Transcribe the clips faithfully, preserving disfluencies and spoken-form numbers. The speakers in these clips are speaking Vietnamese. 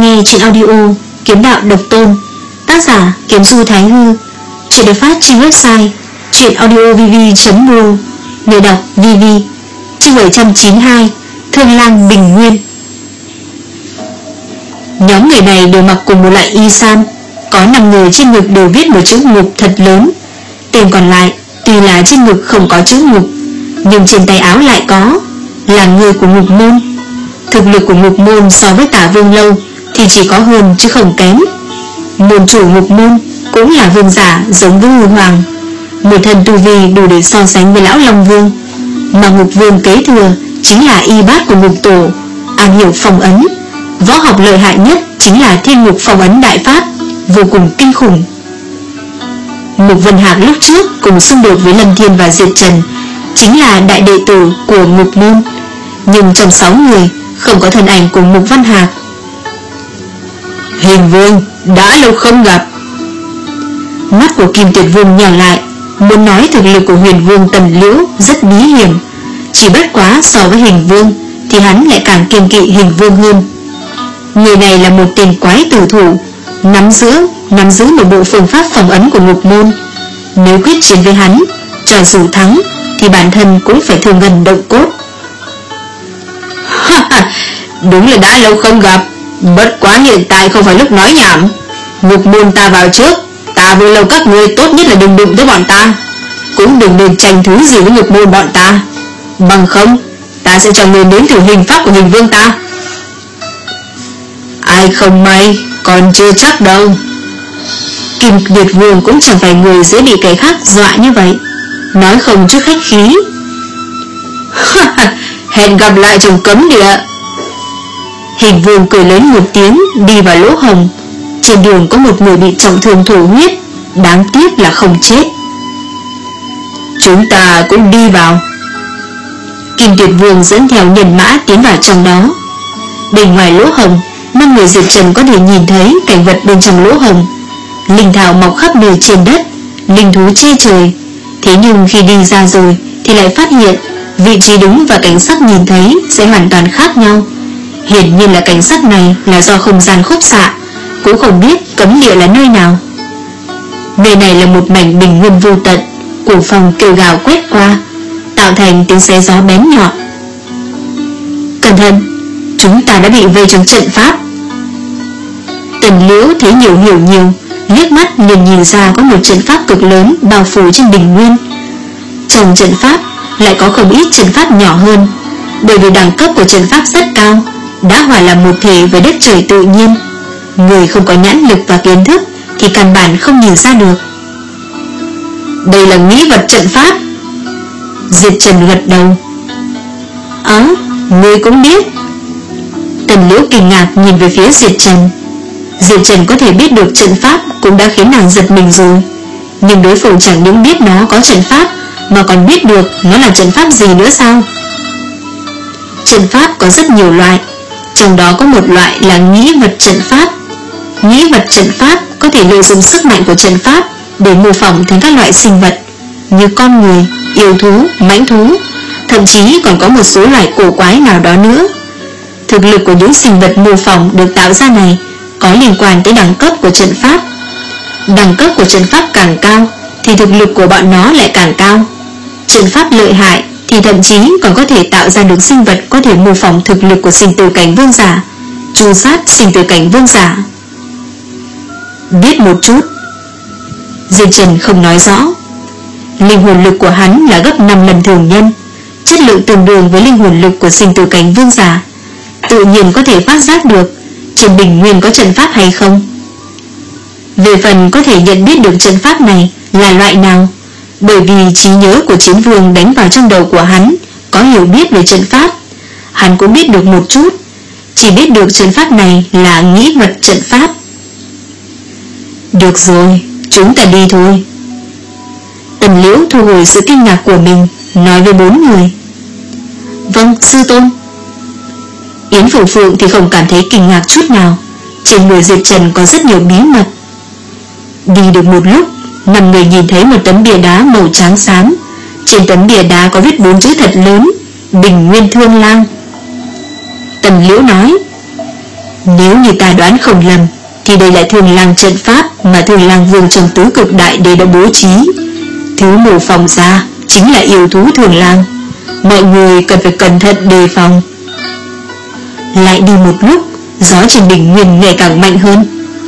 nghe truyện audio Kiếm Đạo Độc Tôn, tác giả Kiếm Du Thái Hư. Truyện được phát trên website truyệnaudiovv chấm ro, người đọc vê vê. Chương bảy trăm chín mươi hai, Thương Lang Bình Nguyên. Nhóm người này đều mặc cùng một loại y sam, có năm người trên ngực đều viết một chữ ngục thật lớn. Tên còn lại tuy là trên ngực không có chữ ngục, nhưng trên tay áo lại có, là người của ngục môn. Thực lực của ngục môn so với Tả Vương Lâu thì chỉ có hơn chứ không kém. Môn chủ ngục môn cũng là vương giả giống với Ngư Hoàng, một thần tu vi đủ để so sánh với lão Long Vương. Mà ngục vương kế thừa chính là y bát của ngục tổ, am hiểu phong ấn. Võ học lợi hại nhất chính là Thiên Ngục Phong Ấn Đại Pháp, vô cùng kinh khủng. Mục Vân Hạc lúc trước cùng xung đột với Lâm Thiên và Diệt Trần chính là đại đệ tử của ngục môn, nhưng trong sáu người không có thân ảnh của Mục Vân Hạc. Hình Vương, đã lâu không gặp. Mắt của Kim Tuyệt Vương nhào lại, muốn nói thực lực của Huyền Vương Tần Liễu rất bí hiểm, chỉ bất quá so với Hình Vương thì hắn lại càng kiêng kỵ Hình Vương hơn. Người này là một tên quái tử thủ, nắm giữ nắm giữ một bộ phương pháp phòng ấn của ngục môn. Nếu quyết chiến với hắn, cho dù thắng thì bản thân cũng phải thương ngân động cốt. Đúng là đã lâu không gặp, bất quá hiện tại không phải lúc nói nhảm. Ngục môn ta vào trước, ta Vương Lâu các ngươi tốt nhất là đừng đụng tới bọn ta, cũng đừng nên tranh thứ gì với ngục môn bọn ta, bằng không ta sẽ cho ngươi nếm thử hình pháp của Hình Vương ta. Ai không may, còn chưa chắc đâu. Kim Tuyệt Vương cũng chẳng phải người dễ bị kẻ khác dọa như vậy, nói không chút khách khí. Hẹn gặp lại trong cấm địa. Hình Vương cười lớn một tiếng, đi vào lỗ hồng. Trên đường có một người bị trọng thương thổ huyết, đáng tiếc là không chết. Chúng ta cũng đi vào. Kim Tuyệt Vương dẫn theo nhân mã tiến vào trong đó. Bên ngoài lỗ hồng, năm người Diệt Trần có thể nhìn thấy cảnh vật bên trong lỗ hồng. Linh thảo mọc khắp nơi trên đất, linh thú che trời. Thế nhưng khi đi ra rồi thì lại phát hiện vị trí đứng và cảnh sắc nhìn thấy sẽ hoàn toàn khác nhau. Hiển nhiên là cảnh sắc này là do không gian khúc xạ, cũng không biết cấm địa là nơi nào. Nơi này là một mảnh bình nguyên vô tận, cuồng phong kêu gào quét qua, tạo thành tiếng xé gió bén nhọn. Cẩn thận, chúng ta đã bị vây trong trận pháp. Tần Liễu thấy nhiều hiểu nhiều, liếc mắt liền nhìn ra có một trận pháp cực lớn bao phủ trên bình nguyên. Trong trận pháp lại có không ít trận pháp nhỏ hơn, bởi vì đẳng cấp của trận pháp rất cao, đã hòa làm một thể với đất trời tự nhiên. Người không có nhãn lực và kiến thức thì căn bản không nhìn ra được. Đây là nghĩ vật trận pháp. Diệt Trần gật đầu. Ớ, ngươi cũng biết. Tần Liễu kinh ngạc nhìn về phía Diệt Trần. Diệt Trần có thể biết được trận pháp cũng đã khiến nàng giật mình rồi, nhưng đối phương chẳng những biết nó có trận pháp mà còn biết được nó là trận pháp gì nữa sao? Trận pháp có rất nhiều loại, trong đó có một loại là nghĩ vật trận pháp. Nghĩ vật trận pháp có thể lợi dụng sức mạnh của trận pháp để mô phỏng thành các loại sinh vật như con người, yêu thú, mãnh thú, thậm chí còn có một số loại cổ quái nào đó nữa. Thực lực của những sinh vật mô phỏng được tạo ra này có liên quan tới đẳng cấp của trận pháp. Đẳng cấp của trận pháp càng cao thì thực lực của bọn nó lại càng cao. Trận pháp lợi hại thì thậm chí còn có thể tạo ra được sinh vật có thể mô phỏng thực lực của sinh tử cảnh vương giả, tru sát sinh tử cảnh vương giả. Biết một chút. Diệt Trần không nói rõ. Linh hồn lực của hắn là gấp năm lần thường nhân, chất lượng tương đương với linh hồn lực của sinh tử cảnh vương giả, tự nhiên có thể phát giác được trên bình nguyên có trận pháp hay không. Về phần có thể nhận biết được trận pháp này là loại nào, bởi vì trí nhớ của Chiến Vương đánh vào trong đầu của hắn có hiểu biết về trận pháp, hắn cũng biết được một chút, chỉ biết được trận pháp này là nghĩ vật trận pháp. Được rồi, chúng ta đi thôi. Tần Liễu thu hồi sự kinh ngạc của mình, nói với bốn người. Vâng, sư tôn. Yến Phượng Phượng thì không cảm thấy kinh ngạc chút nào, trên người Diệt Trần có rất nhiều bí mật. Đi được một lúc, năm người nhìn thấy một tấm bia đá màu trắng xám. Trên tấm bia đá có viết bốn chữ thật lớn: Bình Nguyên Thương Lang. Tần Liễu nói, Nếu như ta đoán không lầm thì đây là Thường Lang trận pháp mà Thường Lang Vương trong tứ cực đại đế đã bố trí. Thứ mô phỏng ra chính là yêu thú Thường Lang. Mọi người cần phải cẩn thận đề phòng. Lại đi một lúc, gió trên bình nguyên ngày càng mạnh hơn.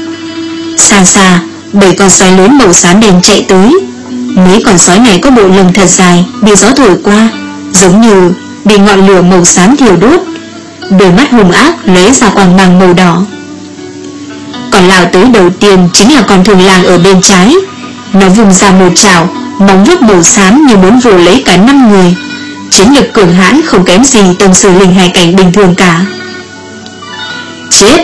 Xa xa, bảy con sói lớn màu xám đen chạy tới. Mấy con sói này có bộ lông thật dài, bị gió thổi qua, giống như bị ngọn lửa màu xám thiêu đốt. Đôi mắt hung ác lóe ra quang mang màu đỏ. Còn lao tới đầu tiên chính là con Thường Lang ở bên trái. Nó vùng ra một chảo, móng vuốt màu xám như muốn vồ lấy cả năm người. Chiến lực cường hãn không kém gì tông sư linh hải cảnh bình thường cả. Chết!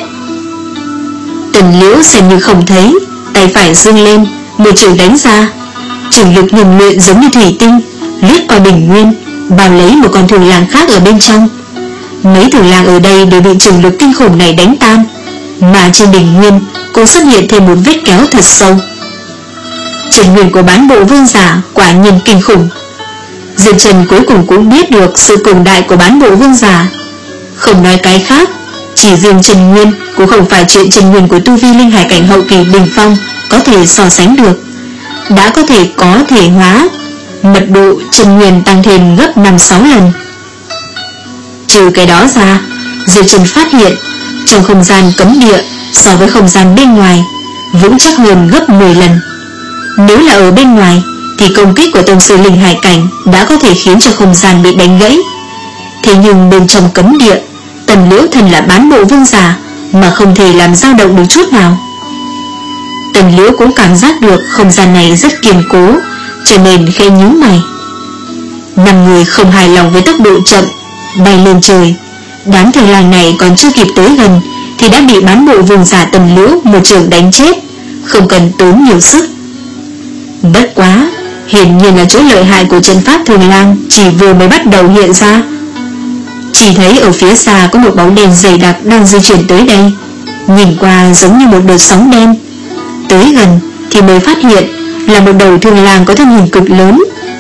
Tần Liễu xem như không thấy, tay phải giương lên, một trường đánh ra. Trường lực ngừng luyện giống như thủy tinh, lướt qua bình nguyên, bao lấy một con Thường Lang khác ở bên trong. Mấy Thường Lang ở đây đều bị trường lực kinh khủng này đánh tan, mà trên bình nguyên cũng xuất hiện thêm một vết kéo thật sâu. Trận nguyên của bán bộ vương giả quả nhiên kinh khủng. Diệp Trần cuối cùng cũng biết được sự cường đại của bán bộ vương giả. Không nói cái khác, chỉ riêng Trần Nguyên cũng không phải chuyện Trần Nguyên của tu vi linh hải cảnh hậu kỳ đỉnh phong có thể so sánh được. Đã có thể có thể hóa, mật độ Trần Nguyên tăng thêm gấp năm sáu lần. Trừ cái đó ra, Diệp Trần phát hiện trong không gian cấm địa so với không gian bên ngoài vững chắc hơn gấp mười lần. Nếu là ở bên ngoài thì công kích của tông sư linh hải cảnh đã có thể khiến cho không gian bị đánh gãy. Thế nhưng bên trong cấm địa, Tần Liễu thần là bán bộ vương giả mà không thể làm dao động được chút nào. Tần Liễu cũng cảm giác được không gian này rất kiên cố, cho nên khẽ nhíu mày. Năm người không hài lòng với tốc độ chậm, bay lên trời. Đám Thường Lang này còn chưa kịp tới gần thì đã bị bán bộ vương giả Tần Liễu một trường đánh chết, không cần tốn nhiều sức. Bất quá, hiển nhiên là chỗ lợi hại của trận pháp Thường Lang chỉ vừa mới bắt đầu hiện ra. Chỉ thấy ở phía xa có một bóng đen dày đặc đang di chuyển tới đây, nhìn qua giống như một đợt sóng đen. Tới gần thì mới phát hiện là một đầu Thường Lang có thân hình cực lớn.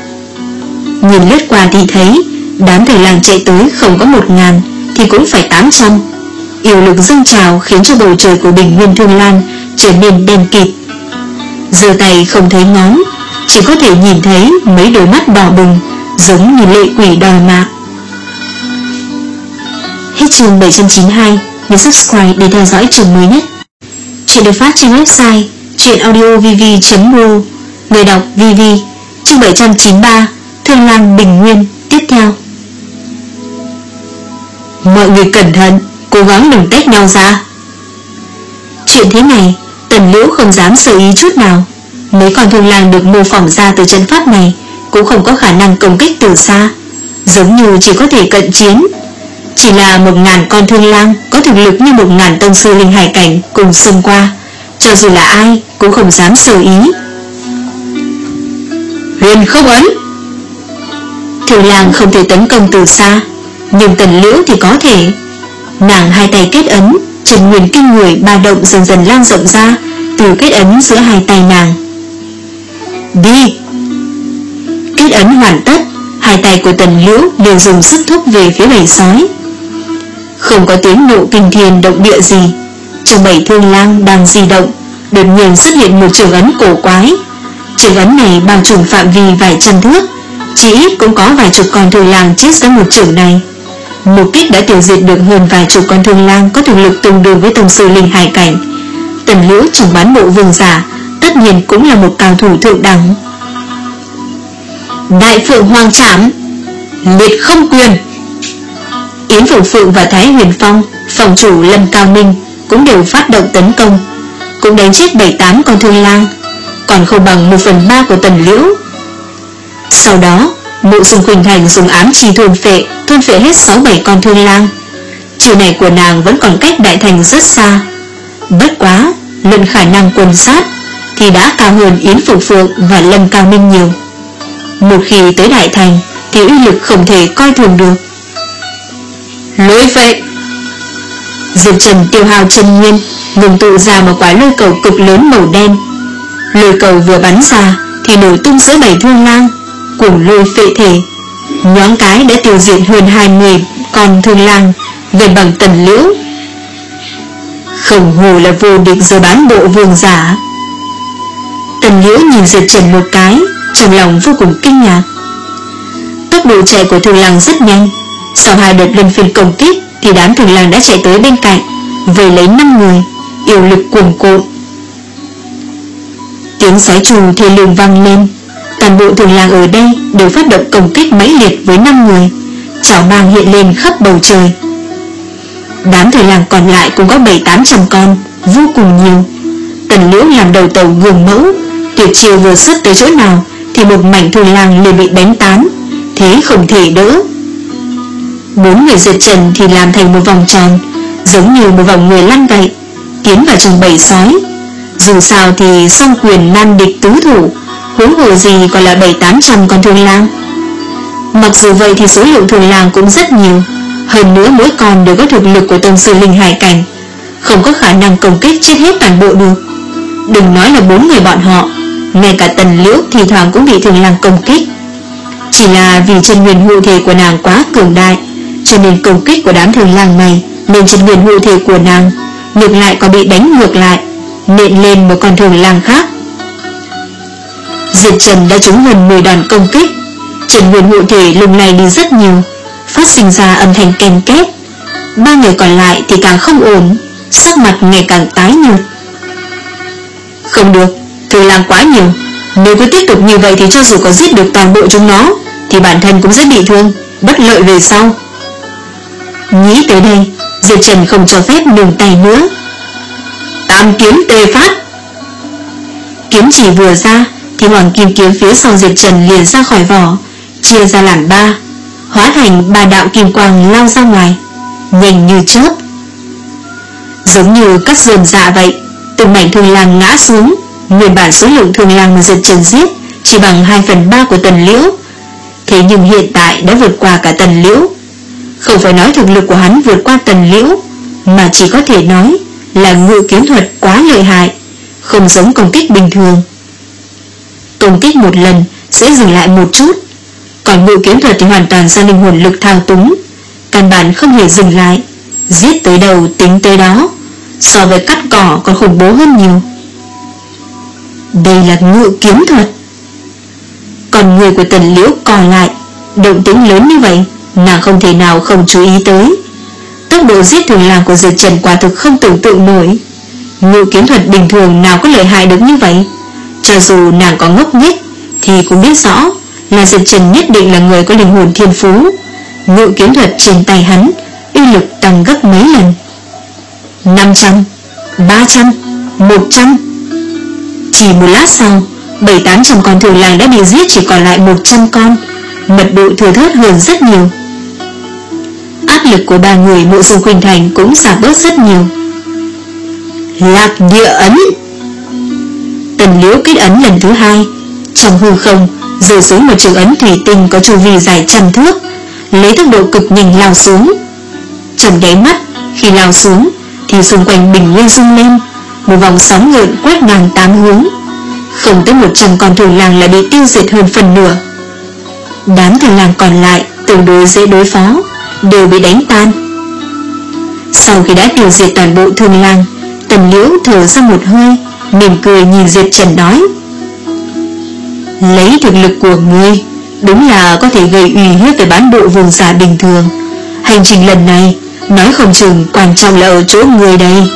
Nhìn lướt qua thì thấy đám Thường Lang chạy tới không có một ngàn thì cũng phải tám trăm. Yêu lực dâng trào khiến cho bầu trời của bình nguyên Thương Lan trở nên đen kịt. Giơ tay không thấy ngón, chỉ có thể nhìn thấy mấy đôi mắt đỏ bừng giống như lệ quỷ đòi mạng. Hết chương bảy trăm chín mươi hai. Nhớ subscribe để theo dõi chương mới nhất. Chuyện được phát trên website chuyenaudiovv chấm ro. Người đọc vê vê. Chương bảy trăm chín mươi ba. Thương Lang Bình Nguyên. Tiếp theo. Mọi người cẩn thận, cố gắng đừng tách nhau ra. Chuyện thế này Tần Liễu không dám sơ ý chút nào. Mấy con Thương Lang được mô phỏng ra từ trận pháp này cũng không có khả năng công kích từ xa, giống như chỉ có thể cận chiến. Chỉ là một ngàn con Thương Lang có thực lực như một ngàn tông sư linh hải cảnh cùng xông qua, cho dù là ai cũng không dám sơ ý. Huyền không ấn. Thương Lang không thể tấn công từ xa, nhưng Tần Liễu thì có thể. Nàng hai tay kết ấn, trần nguyên kinh người ba động dần dần lan rộng ra từ kết ấn giữa hai tay nàng. Đi. Kết ấn hoàn tất, hai tay của Tần Liễu đều dùng sức thúc về phía bầy sói. Không có tiếng nộ kinh thiên động địa gì. Trong bầy Thương Lang đang di động, đột nhiên xuất hiện một trường ấn cổ quái. Trường ấn này bao trùm phạm vi vài trăm thước, chỉ ít cũng có vài chục con Thương Lang chết dưới một trường này. Một kích đã tiêu diệt được hơn vài chục con Thương Lang có thực lực tương đương với tông sư linh hải cảnh. Tần Liễu trong bán bộ vương giả tất nhiên cũng là một cao thủ thượng đẳng. Đại Phượng Hoàng Trảm, liệt không quyền. Yến Phượng Phượng và Thái Huyền Phong, phòng chủ Lâm Cao Minh cũng đều phát động tấn công, cũng đánh chết bảy tám con Thương Lang, còn không bằng một phần ba của Tần Liễu. Sau đó Mộ Dung Khuynh Thành dùng ám chi thôn phệ, thôn phệ hết sáu bảy con Thương Lang. Chiều này của nàng vẫn còn cách Đại Thành rất xa, bất quá luận khả năng quân sát thì đã cao hơn Yến Phượng Phượng và Lâm Cao Minh nhiều. Một khi tới Đại Thành thì uy lực không thể coi thường được. Lôi phệ. Diệp Trần tiêu hao chân nguyên, ngừng tụ ra một quả lôi cầu cực lớn màu đen. Lôi cầu vừa bắn ra thì nổi tung giữa bảy Thương Lang, cuồng lôi phệ thể, nhoáng cái đã tiêu diệt hơn hai mươi con Thương Lang, gần bằng Tần Liễu. Không hồ là vô địch rồi bán bộ vương giả. Tần Liễu nhìn Diệp Trần một cái, trong lòng vô cùng kinh ngạc. Tốc độ chạy của Thường Lăng rất nhanh. Sau hai đợt luân phiên công kích thì đám Thường Lăng đã chạy tới bên cạnh, vây lấy năm người, yêu lực cuồn cuộn. Tiếng sói trù thì lường vang lên. Toàn bộ Thường Lăng ở đây đều phát động công kích mãnh liệt với năm người, chảo mang hiện lên khắp bầu trời. Đám Thường Lăng còn lại cũng có bảy tám trăm con, vô cùng nhiều. Tần Liễu làm đầu tàu gương mẫu, tuyệt chiêu vừa xuất tới chỗ nào thì một mảnh Thường Lăng liền bị đánh tán, thế không thể đỡ. Bốn người Diệp Trần thì làm thành một vòng tròn, giống như một vòng người lăn vậy, tiến vào trong bầy sói. Dù sao thì song quyền nan địch tứ thủ, huống hồ gì còn là bảy tám trăm con Thường Lang. Mặc dù vậy thì số lượng Thường Lang cũng rất nhiều, hơn nữa mỗi con đều có thực lực của tông sư linh hải cảnh, không có khả năng công kích chết hết toàn bộ được. Đừng nói là bốn người bọn họ, ngay cả Tần Liễu thì thoảng cũng bị Thường Lang công kích. Chỉ là vì chân nguyên hộ thể của nàng quá cường đại, cho nên công kích của đám Thường Lang này lên chân nguyên hộ thể của nàng, ngược lại còn bị đánh ngược lại, nện lên một con Thường Lang khác. Diệp Trần đã trúng gần mười đòn công kích, chân nguyên hộ thể lung lay đi rất nhiều, phát sinh ra âm thanh ken két. Ba người còn lại thì càng không ổn, sắc mặt ngày càng tái nhợt. Không được, Thường Lang quá nhiều, nếu cứ tiếp tục như vậy thì cho dù có giết được toàn bộ chúng nó thì bản thân cũng sẽ bị thương, bất lợi về sau. Nghĩ tới đây, Diệp Trần không cho phép ngừng tay nữa. Tam kiếm tê phát. Kiếm chỉ vừa ra thì hoàng kim kiếm phía sau Diệp Trần liền ra khỏi vỏ, chia ra làm ba, hóa thành ba đạo kim quang lao ra ngoài, nhanh như chớp. Giống như cắt dườm dạ vậy, từng mảnh Thường Lang ngã xuống. Nguyên bản số lượng Thường Lang mà Diệp Trần giết chỉ bằng hai phần ba của Tần Liễu, thế nhưng hiện tại đã vượt qua cả Tần Liễu. Không phải nói thực lực của hắn vượt qua Tần Liễu, mà chỉ có thể nói là ngự kiếm thuật quá lợi hại, không giống công kích bình thường. Công kích một lần sẽ dừng lại một chút, còn ngự kiếm thuật thì hoàn toàn do linh hồn lực thao túng, căn bản không hề dừng lại, giết tới đầu tính tới đó, so với cắt cỏ còn khủng bố hơn nhiều. Đây là ngự kiếm thuật. Còn người của Tần Liễu còn lại, động tĩnh lớn như vậy, nàng không thể nào không chú ý tới. Tốc độ giết Thường Lang của Diệp Trần quả thực không tưởng tượng nổi. Ngự kiếm thuật bình thường nào có lợi hại được như vậy. Cho dù nàng có ngốc nghếch thì cũng biết rõ là Diệp Trần nhất định là người có linh hồn thiên phú. Ngự kiếm thuật trên tay hắn uy lực tăng gấp mấy lần. Năm trăm, ba trăm, một trăm. Chỉ một lát sau, bảy tám trăm con Thường Lang đã bị giết chỉ còn lại một trăm con, mật độ thừa thớt hơn rất nhiều. Áp lực của ba người Mộ Dung Khuynh Thành cũng giảm bớt rất nhiều. Lạc địa ấn. Tần Liễu kết ấn lần thứ hai, trong hư không rơi xuống một trường ấn thủy tinh có chu vi dài trăm thước, lấy tốc độ cực nhanh lao xuống. Trong đáy mắt khi lao xuống thì xung quanh bình nguyên rung lên, một vòng sóng gợn quét ngang tám hướng, không tới một trăm con Thường Lang là bị tiêu diệt hơn phần nửa. Đám Thường Lang còn lại tương đối dễ đối phó, đều bị đánh tan. Sau khi đã tiêu diệt toàn bộ Thường Lang, Tần Liễu thở ra một hơi, mỉm cười nhìn Diệp Trần nói: lấy thực lực của ngươi, đúng là có thể gây uy hiếp tới bán bộ vương giả bình thường. Hành trình lần này nói không chừng quan trọng là ở chỗ ngươi đây.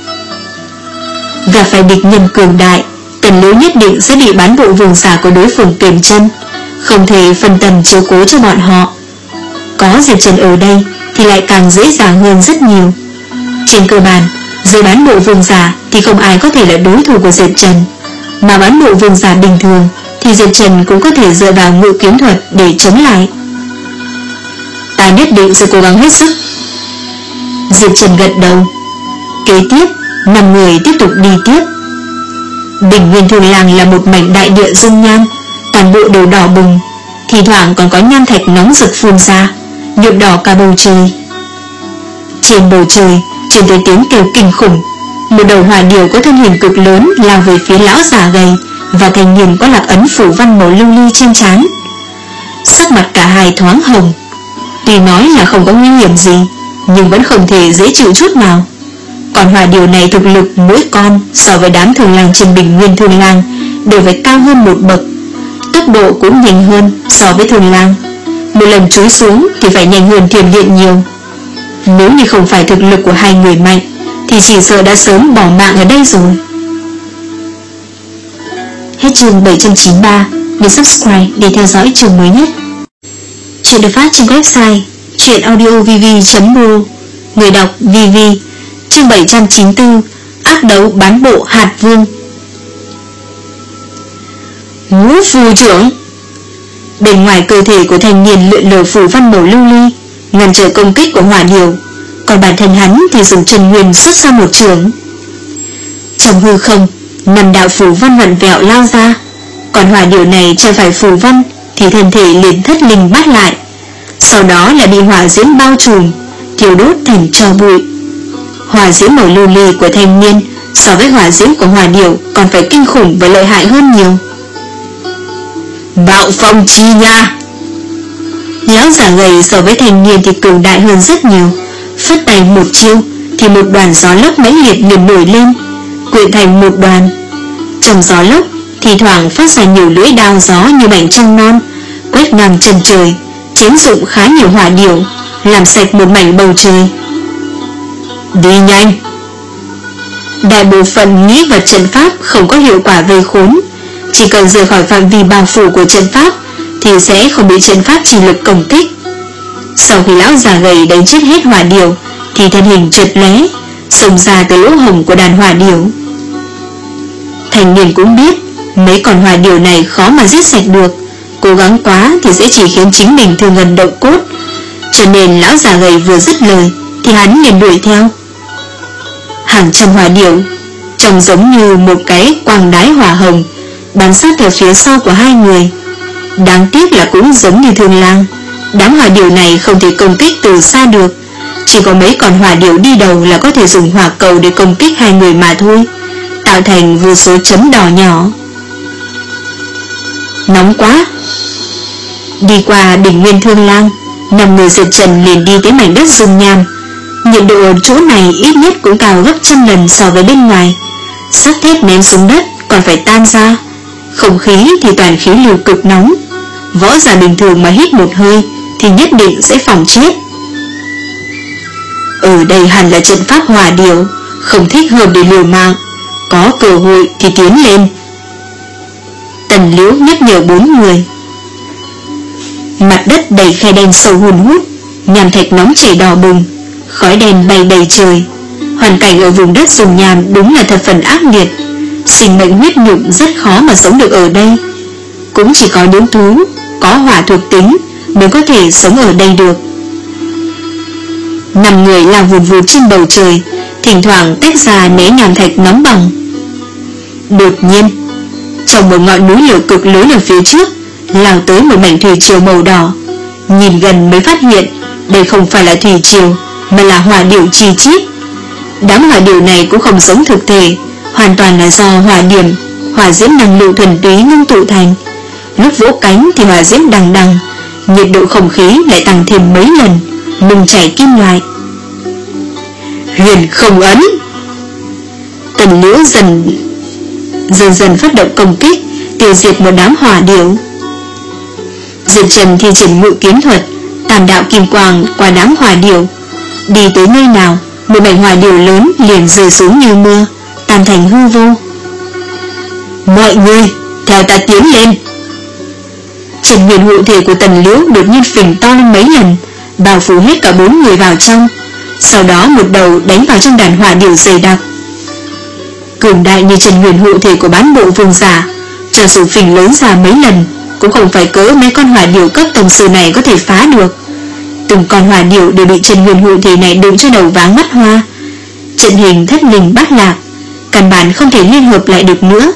Gặp phải địch nhân cường đại, Tần Liễu nhất định sẽ bị bán bộ vương giả của đối phương kiềm chân, không thể phân tâm chiếu cố cho bọn họ. Có Diệp Trần ở đây thì lại càng dễ dàng hơn rất nhiều. Trên cơ bản, dưới bán bộ vương giả thì không ai có thể là đối thủ của Diệp Trần, mà bán bộ vương giả bình thường thì Diệp Trần cũng có thể dựa vào ngự kiếm thuật để chống lại. Ta nhất định sẽ cố gắng hết sức. Diệp Trần gật đầu. Kế tiếp, năm người tiếp tục đi tiếp. Bình nguyên Thường Lang là một mảnh đại địa dung nham, toàn bộ đều đỏ bừng, thì thoảng còn có nham thạch nóng rực phun ra, nhuộm đỏ cả bầu trời. Trên bầu trời truyền tới tiếng kêu kinh khủng. Một đầu hỏa điểu có thân hình cực lớn lao về phía lão già gầy và thanh niên có lạc ấn phủ văn màu lưu ly trên trán. Sắc mặt cả hai thoáng hồng. Tuy nói là không có nguy hiểm gì, nhưng vẫn không thể dễ chịu chút nào. Còn hỏa điểu này thực lực mỗi con so với đám thường lang trên bình nguyên thường lang đều phải cao hơn một bậc, tốc độ cũng nhanh hơn so với thường lang. Một lần chúi xuống thì phải nhanh hơn thiểm điện nhiều. Nếu như không phải thực lực của hai người mạnh thì chỉ sợ đã sớm bỏ mạng ở đây rồi. Hết chương bảy trăm chín mươi ba. Nhấn subscribe để theo dõi chương mới nhất. Chuyện được phát trên website truyệnaudiovv chấm ro. Người đọc vê vê. Chương bảy trăm chín mươi tư. Ác đấu bán bộ hạt vương. Ngũ phù trưởng. Bên ngoài cơ thể của thanh niên lượn lờ phù văn màu lưu ly, ngăn trở công kích của hỏa điểu, còn bản thân hắn thì dùng chân nguyên xuất ra một trường. Trong hư không, năm đạo phù văn vặn vẹo lao ra, còn hỏa điểu này chẳng phải phù văn thì thân thể liền thất linh bắt lại, sau đó là bị hỏa diễm bao trùm, thiêu đốt thành tro bụi. Hỏa diễm màu lưu ly của thanh niên so với hỏa diễm của hỏa điểu còn phải kinh khủng và lợi hại hơn nhiều. Bạo phong chi nha. Lão già gầy so với thanh niên thì cường đại hơn rất nhiều, phất tay một chiêu thì một đoàn gió lốc mãnh liệt liền nổi lên, quyện thành một đoàn. Trong gió lốc thì thoảng phát ra nhiều lưỡi đao gió như mảnh trăng non, quét ngang chân trời, chém dụng khá nhiều hỏa điểu, làm sạch một mảnh bầu trời. Đi nhanh. Đại bộ phận nghĩ vật trận pháp không có hiệu quả vây khốn, chỉ cần rời khỏi phạm vi bao phủ của trận pháp thì sẽ không bị trận pháp chỉ lực công kích. Sau khi lão già gầy đánh chết hết hỏa điểu thì thân hình chợt lóe, xông ra từ lỗ hổng của đàn hỏa điểu. Thành niên cũng biết mấy con hỏa điểu này khó mà giết sạch được, cố gắng quá thì sẽ chỉ khiến chính mình thương ngân động cốt, cho nên lão già gầy vừa dứt lời thì hắn liền đuổi theo. Hàng trăm hỏa điểu trông giống như một cái quang đái hỏa hồng bám sát theo phía sau của hai người. Đáng tiếc là cũng giống như thường lang, đám hỏa điểu này không thể công kích từ xa được, chỉ có mấy con hỏa điểu đi đầu là có thể dùng hỏa cầu để công kích hai người mà thôi, tạo thành vô số chấm đỏ nhỏ. Nóng quá. Đi qua đỉnh nguyên thương lang, năm người diệt trần liền đi tới mảnh đất rừng nham. Nhiệt độ ở chỗ này ít nhất cũng cao gấp trăm lần so với bên ngoài. Sắt thép ném xuống đất còn phải tan ra, không khí thì toàn khí lưu cực nóng. Võ giả bình thường mà hít một hơi thì nhất định sẽ phòng chết. Ở đây hẳn là trận pháp hỏa điểu, không thích hợp để liều mạng, có cơ hội thì tiến lên. Tần Liễu nhắc nhở bốn người. Mặt đất đầy khe đen sâu hun hút, nham thạch nóng chảy đỏ bừng, khói đen bay đầy trời. Hoàn cảnh ở vùng đất rừng nham đúng là thật phần ác liệt, sinh mệnh huyết nhục rất khó mà sống được ở đây. Cũng chỉ có những thú có hỏa thuộc tính mới có thể sống ở đây được. Năm người lao vụt vụt trên bầu trời, thỉnh thoảng tách ra né nham thạch nóng bỏng. Đột nhiên, trong một ngọn núi lửa cực lớn ở phía trước lao tới một mảnh thủy triều màu đỏ. Nhìn gần mới phát hiện đây không phải là thủy triều mà là hỏa điểu chi chít. Đám hỏa điểu này cũng không giống thực thể, hoàn toàn là do hỏa điểm, hỏa diễm năng lượng thuần túy ngưng tụ thành. Lúc vỗ cánh thì hỏa diễm đằng đằng, nhiệt độ không khí lại tăng thêm mấy lần, nung chảy kim loại. Huyền không ấn. Tần Liễu dần dần dần phát động công kích, tiêu diệt một đám hỏa điểu. Diệp Trần thi triển ngự kiếm thuật, tàn đạo kim quang qua đám hỏa điểu. Đi tới nơi nào, một mảnh hỏa điểu lớn liền rơi xuống như mưa, tan thành hư vô. Mọi người, theo ta tiến lên. Trần huyền hộ thể của Tần Liễu đột nhiên phình to lên mấy lần, bao phủ hết cả bốn người vào trong, sau đó một đầu đánh vào trong đàn hỏa điểu dày đặc. Cường đại như Trần huyền hộ thể của bán bộ vương giả, cho dù phình lớn ra mấy lần cũng không phải cỡ mấy con hỏa điểu cấp tông sư này có thể phá được. Từng con hỏa điểu đều bị Trần huyền hộ thể này đụng cho đầu váng mắt hoa, trận hình thất linh bát lạc, căn bản không thể liên hợp lại được nữa.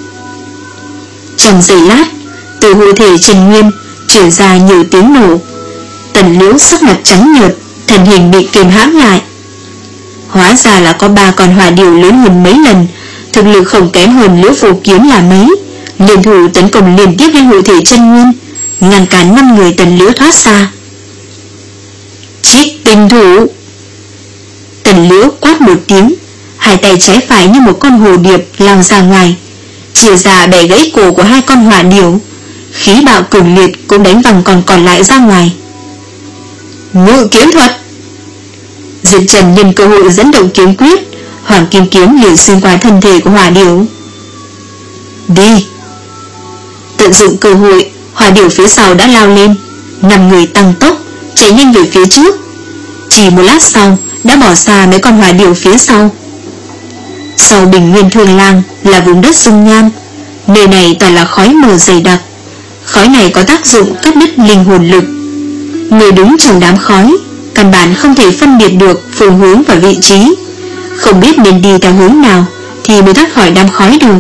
Trong giây lát, từ hộ thể Trần Nguyên chuyển ra nhiều tiếng nổ. Tần Liễu sắc mặt trắng nhợt, thân hình bị kiềm hãm lại. Hóa ra là có ba con hỏa điểu lớn hơn mấy lần, thực lực không kém hơn Liễu Phổ Kiếm là mấy, liên thủ tấn công liên tiếp lên hộ thể Trần Nguyên, ngăn cản năm người Tần Liễu thoát ra. Trích tinh thủ. Tần Liễu quát một tiếng, hai tay trái phải như một con hồ điệp lao ra ngoài, chia ra bẻ gãy cổ của hai con hỏa điểu. Khí bạo cường liệt cũng đánh văng con còn lại ra ngoài. Ngự kiếm thuật. Diệp Trần nhân cơ hội dẫn động kiếm quyết, Hoàng Kim Kiếm liền xuyên qua thân thể của hỏa điểu. Đi. Tận dụng cơ hội, hỏa điểu phía sau đã lao lên, năm người tăng tốc chạy nhanh về phía trước. Chỉ một lát sau đã bỏ xa mấy con hỏa điểu phía sau. Sau Bình Nguyên Thương Lang là vùng đất dung nham, nơi này toàn là khói mờ dày đặc. Khói này có tác dụng cắt đứt linh hồn lực. Người đứng trong đám khói căn bản không thể phân biệt được phương hướng và vị trí, không biết nên đi theo hướng nào thì mới thoát khỏi đám khói được.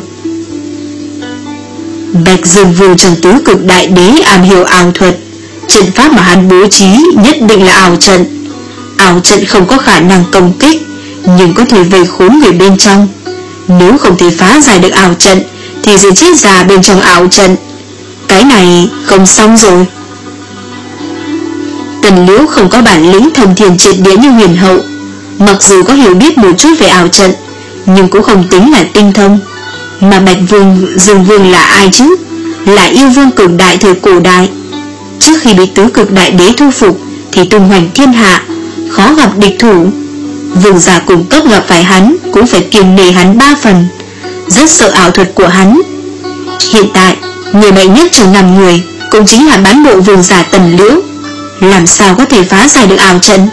Bạch Dương Vương trong tứ cực đại đế am hiểu ảo thuật, trận pháp mà hắn bố trí nhất định là ảo trận. Ảo trận không có khả năng công kích, nhưng có thể vây khốn người bên trong. Nếu không thể phá giải được ảo trận thì sẽ chết già bên trong ảo trận. Cái này không xong rồi. Tần Liễu không có bản lĩnh thông thiên triệt địa như Huyền Hậu, mặc dù có hiểu biết một chút về ảo trận nhưng cũng không tính là tinh thông. Mà Bạch Vương Dương Vương là ai chứ? Là yêu vương cường đại thời cổ đại. Trước khi bị tứ cực đại đế thu phục thì tung hoành thiên hạ, khó gặp địch thủ. Vương giả cùng cấp gặp phải hắn cũng phải kiêng nể hắn ba phần, rất sợ ảo thuật của hắn. Hiện tại người mạnh nhất trong năm người cũng chính là bán bộ vương giả Tần Liễu, làm sao có thể phá giải được ảo trận?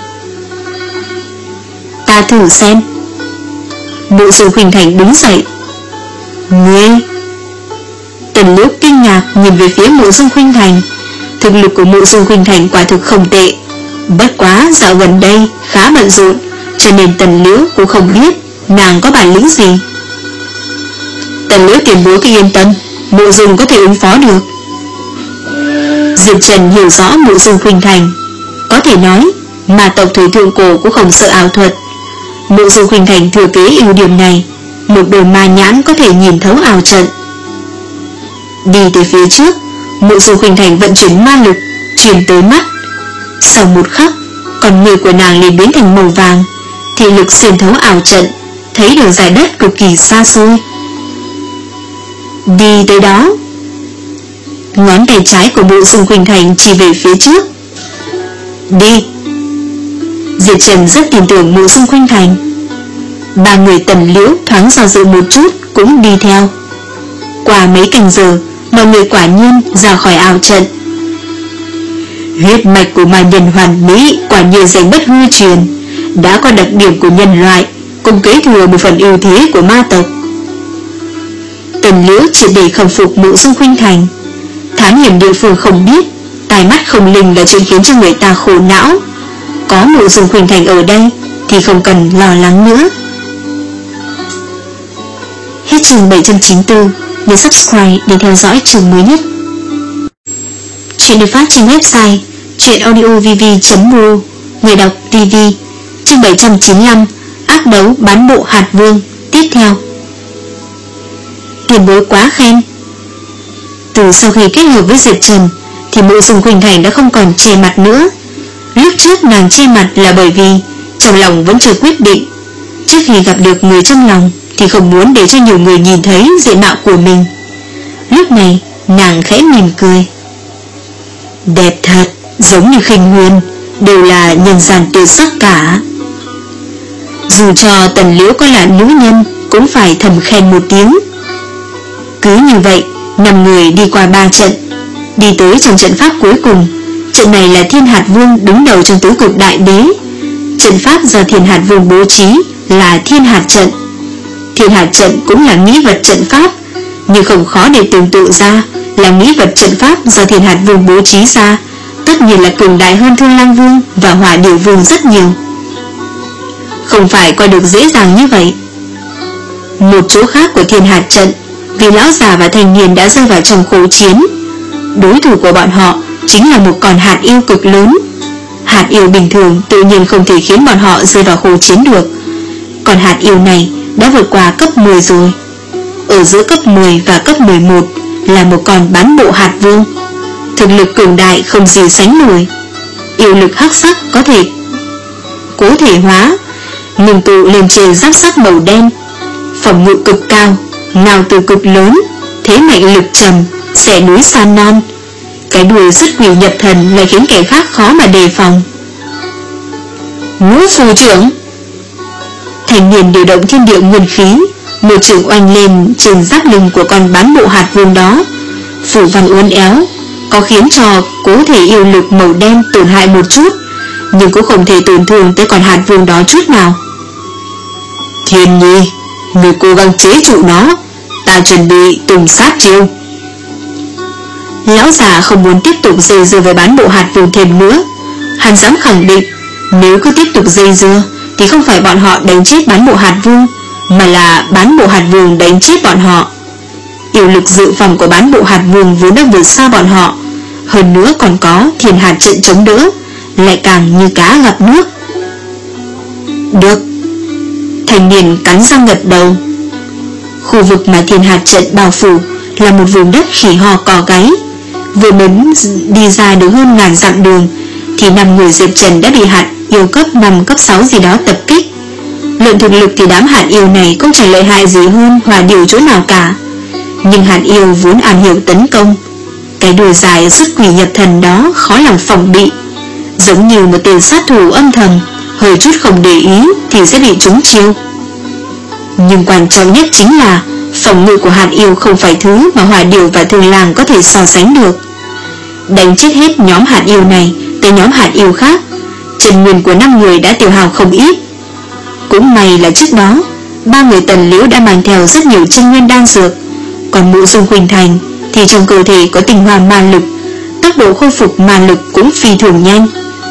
Ta thử xem. Mộ Dung Khuynh Thành đứng dậy. Ngươi? Tần Liễu kinh ngạc nhìn về phía Mộ Dung Khuynh Thành. Thực lực của Mộ Dung Khuynh Thành quả thực không tệ, bất quá dạo gần đây khá bận rộn, cho nên Tần Liễu cũng không biết nàng có bản lĩnh gì. Tần Liễu tiền bối cứ yên tâm, Mộ Dung có thể ứng phó được. Diệp Trần hiểu rõ Mộ Dung Khuynh Thành, có thể nói mà tộc thời thượng cổ cũng không sợ ảo thuật. Mộ Dung Khuynh Thành thừa kế ưu điểm này, một đôi ma nhãn có thể nhìn thấu ảo trận. Đi tới phía trước, Mộ Dung Khuynh Thành vận chuyển ma lực truyền tới mắt. Sau một khắc, con người của nàng liền biến thành màu vàng, thị lực xuyên thấu ảo trận, thấy được dải đất cực kỳ xa xôi. Đi tới đó. Ngón tay trái của Mộ Dung Khuynh Thành chỉ về phía trước. Đi. Diệp Trần rất tin tưởng Mộ Dung Khuynh Thành. Ba người Tần Liễu thoáng do dự một chút cũng đi theo. Qua mấy canh giờ, mọi người quả nhiên ra khỏi ảo trận. Huyết mạch của ma nhân hoàn mỹ quả nhiên danh bất hư truyền, đã có đặc điểm của nhân loại, cùng kế thừa một phần ưu thế của ma tộc. Tần Liễu triệt để khâm phục Mộ Dung Khuynh Thành. Thám hiểm địa phương không biết, tai mắt không linh là chuyện khiến cho người ta khổ não. Có Mộ Dung Khuynh Thành ở đây thì không cần lo lắng nữa. Hết chương bảy trăm chín mươi tư. Nhớ subscribe để theo dõi chương mới nhất. Chuyện được phát trên website chuyenaudiovv chấm ru. Người đọc tê vê. Chương bảy trăm chín mươi lăm. Ác đấu bán bộ hạt vương. Tiếp theo. Tiền bối quá khen. Từ sau khi kết hợp với Diệp Trần thì Mộ Dung Khuynh Thành đã không còn che mặt nữa. Lúc trước nàng che mặt là bởi vì trong lòng vẫn chưa quyết định. Trước khi gặp được người trong lòng thì không muốn để cho nhiều người nhìn thấy diện mạo của mình. Lúc này nàng khẽ mỉm cười. Đẹp thật, giống như Khinh Huyền, đều là nhân gian tuyệt sắc cả. Dù cho Tần Liễu có là nữ nhân cũng phải thầm khen một tiếng. Cứ như vậy, năm người đi qua ba trận, đi tới trong trận pháp cuối cùng. Trận này là Thiên Hạt Vương đứng đầu trong tứ cực đại đế. Trận pháp do Thiên Hạt Vương bố trí là Thiên Hạt trận. Thiên Hạt trận cũng là nghĩ vật trận pháp, nhưng không khó để tưởng tượng ra là nghĩ vật trận pháp do Thiên Hạt Vương bố trí ra tất nhiên là cường đại hơn Thương Lang Vương và Hỏa Điểu Vương rất nhiều. Không phải coi được dễ dàng như vậy. Một chỗ khác của Thiên Hạt trận, vì lão già và thanh niên đã rơi vào trong khổ chiến. Đối thủ của bọn họ chính là một con hạt yêu cực lớn. Hạt yêu bình thường tự nhiên không thể khiến bọn họ rơi vào khổ chiến được. Còn hạt yêu này đã vượt qua cấp mười rồi. Ở giữa cấp mười và cấp mười một là một con bán bộ hạt vương, thực lực cường đại không gì sánh nổi. Yêu lực hắc sắc có thể cố thể hóa, ngừng tụ lên trên giáp sắt màu đen. Phòng ngự cực cao, ngao từ cực lớn, thế mạnh lực trầm, xẻ núi san non. Cái đuôi xuất quỷ nhập thần lại khiến kẻ khác khó mà đề phòng. Ngũ phù trưởng. Thành niên điều động thiên địa nguyên khí, một trường oanh lên trên giáp lưng của con bán bộ hạt vương đó. Phủ văn uốn éo, có khiến cho cố thể yêu lực màu đen tổn hại một chút, nhưng cũng không thể tổn thương tới con hạt vương đó chút nào. Thiên Nhi, người cố gắng chế trụ nó, ta chuẩn bị tung sát chiêu. Lão già không muốn tiếp tục dây dưa với bán bộ hạt vương thêm nữa. Hắn dám khẳng định, nếu cứ tiếp tục dây dưa thì không phải bọn họ đánh chết bán bộ hạt vương, mà là bán bộ hạt vương đánh chết bọn họ. Yêu lực dự phòng của bán bộ hạt vương vốn đã vượt xa bọn họ, hơn nữa còn có thiên hạt trận chống đỡ, lại càng như cá gặp nước. Được. Thành niên cắn răng gật đầu. Khu vực mà thiên hạt trận bao phủ là một vùng đất khỉ ho cò gáy. Vừa mới đi ra được hơn ngàn dặm đường thì năm người Diệp Trần đã bị hạt yêu cấp năm cấp sáu gì đó tập kích. Luận thực lực thì đám hạt yêu này cũng chẳng lợi hại gì hơn Hỏa Điểu chỗ nào cả, nhưng hạt yêu vốn am hiểu tấn công. Cái đuôi dài xuất quỷ nhập thần đó khó lòng phòng bị, giống như một tên sát thủ âm thầm, hơi chút không để ý thì sẽ bị trúng chiêu. Nhưng quan trọng nhất chính là phòng ngự của hạt yêu không phải thứ mà Hỏa Điểu và Thường Lang có thể so sánh được. Đánh chết hết nhóm hạt yêu này tới nhóm hạt yêu khác, chân nguyên của năm người đã tiêu hao không ít. Cũng may là trước đó ba người Tần Liễu đã mang theo rất nhiều chân nguyên đan dược, còn Mộ Dung Khuynh Thành thì trong cơ thể có tinh hoa ma lực, tốc độ khôi phục ma lực cũng phi thường nhanh.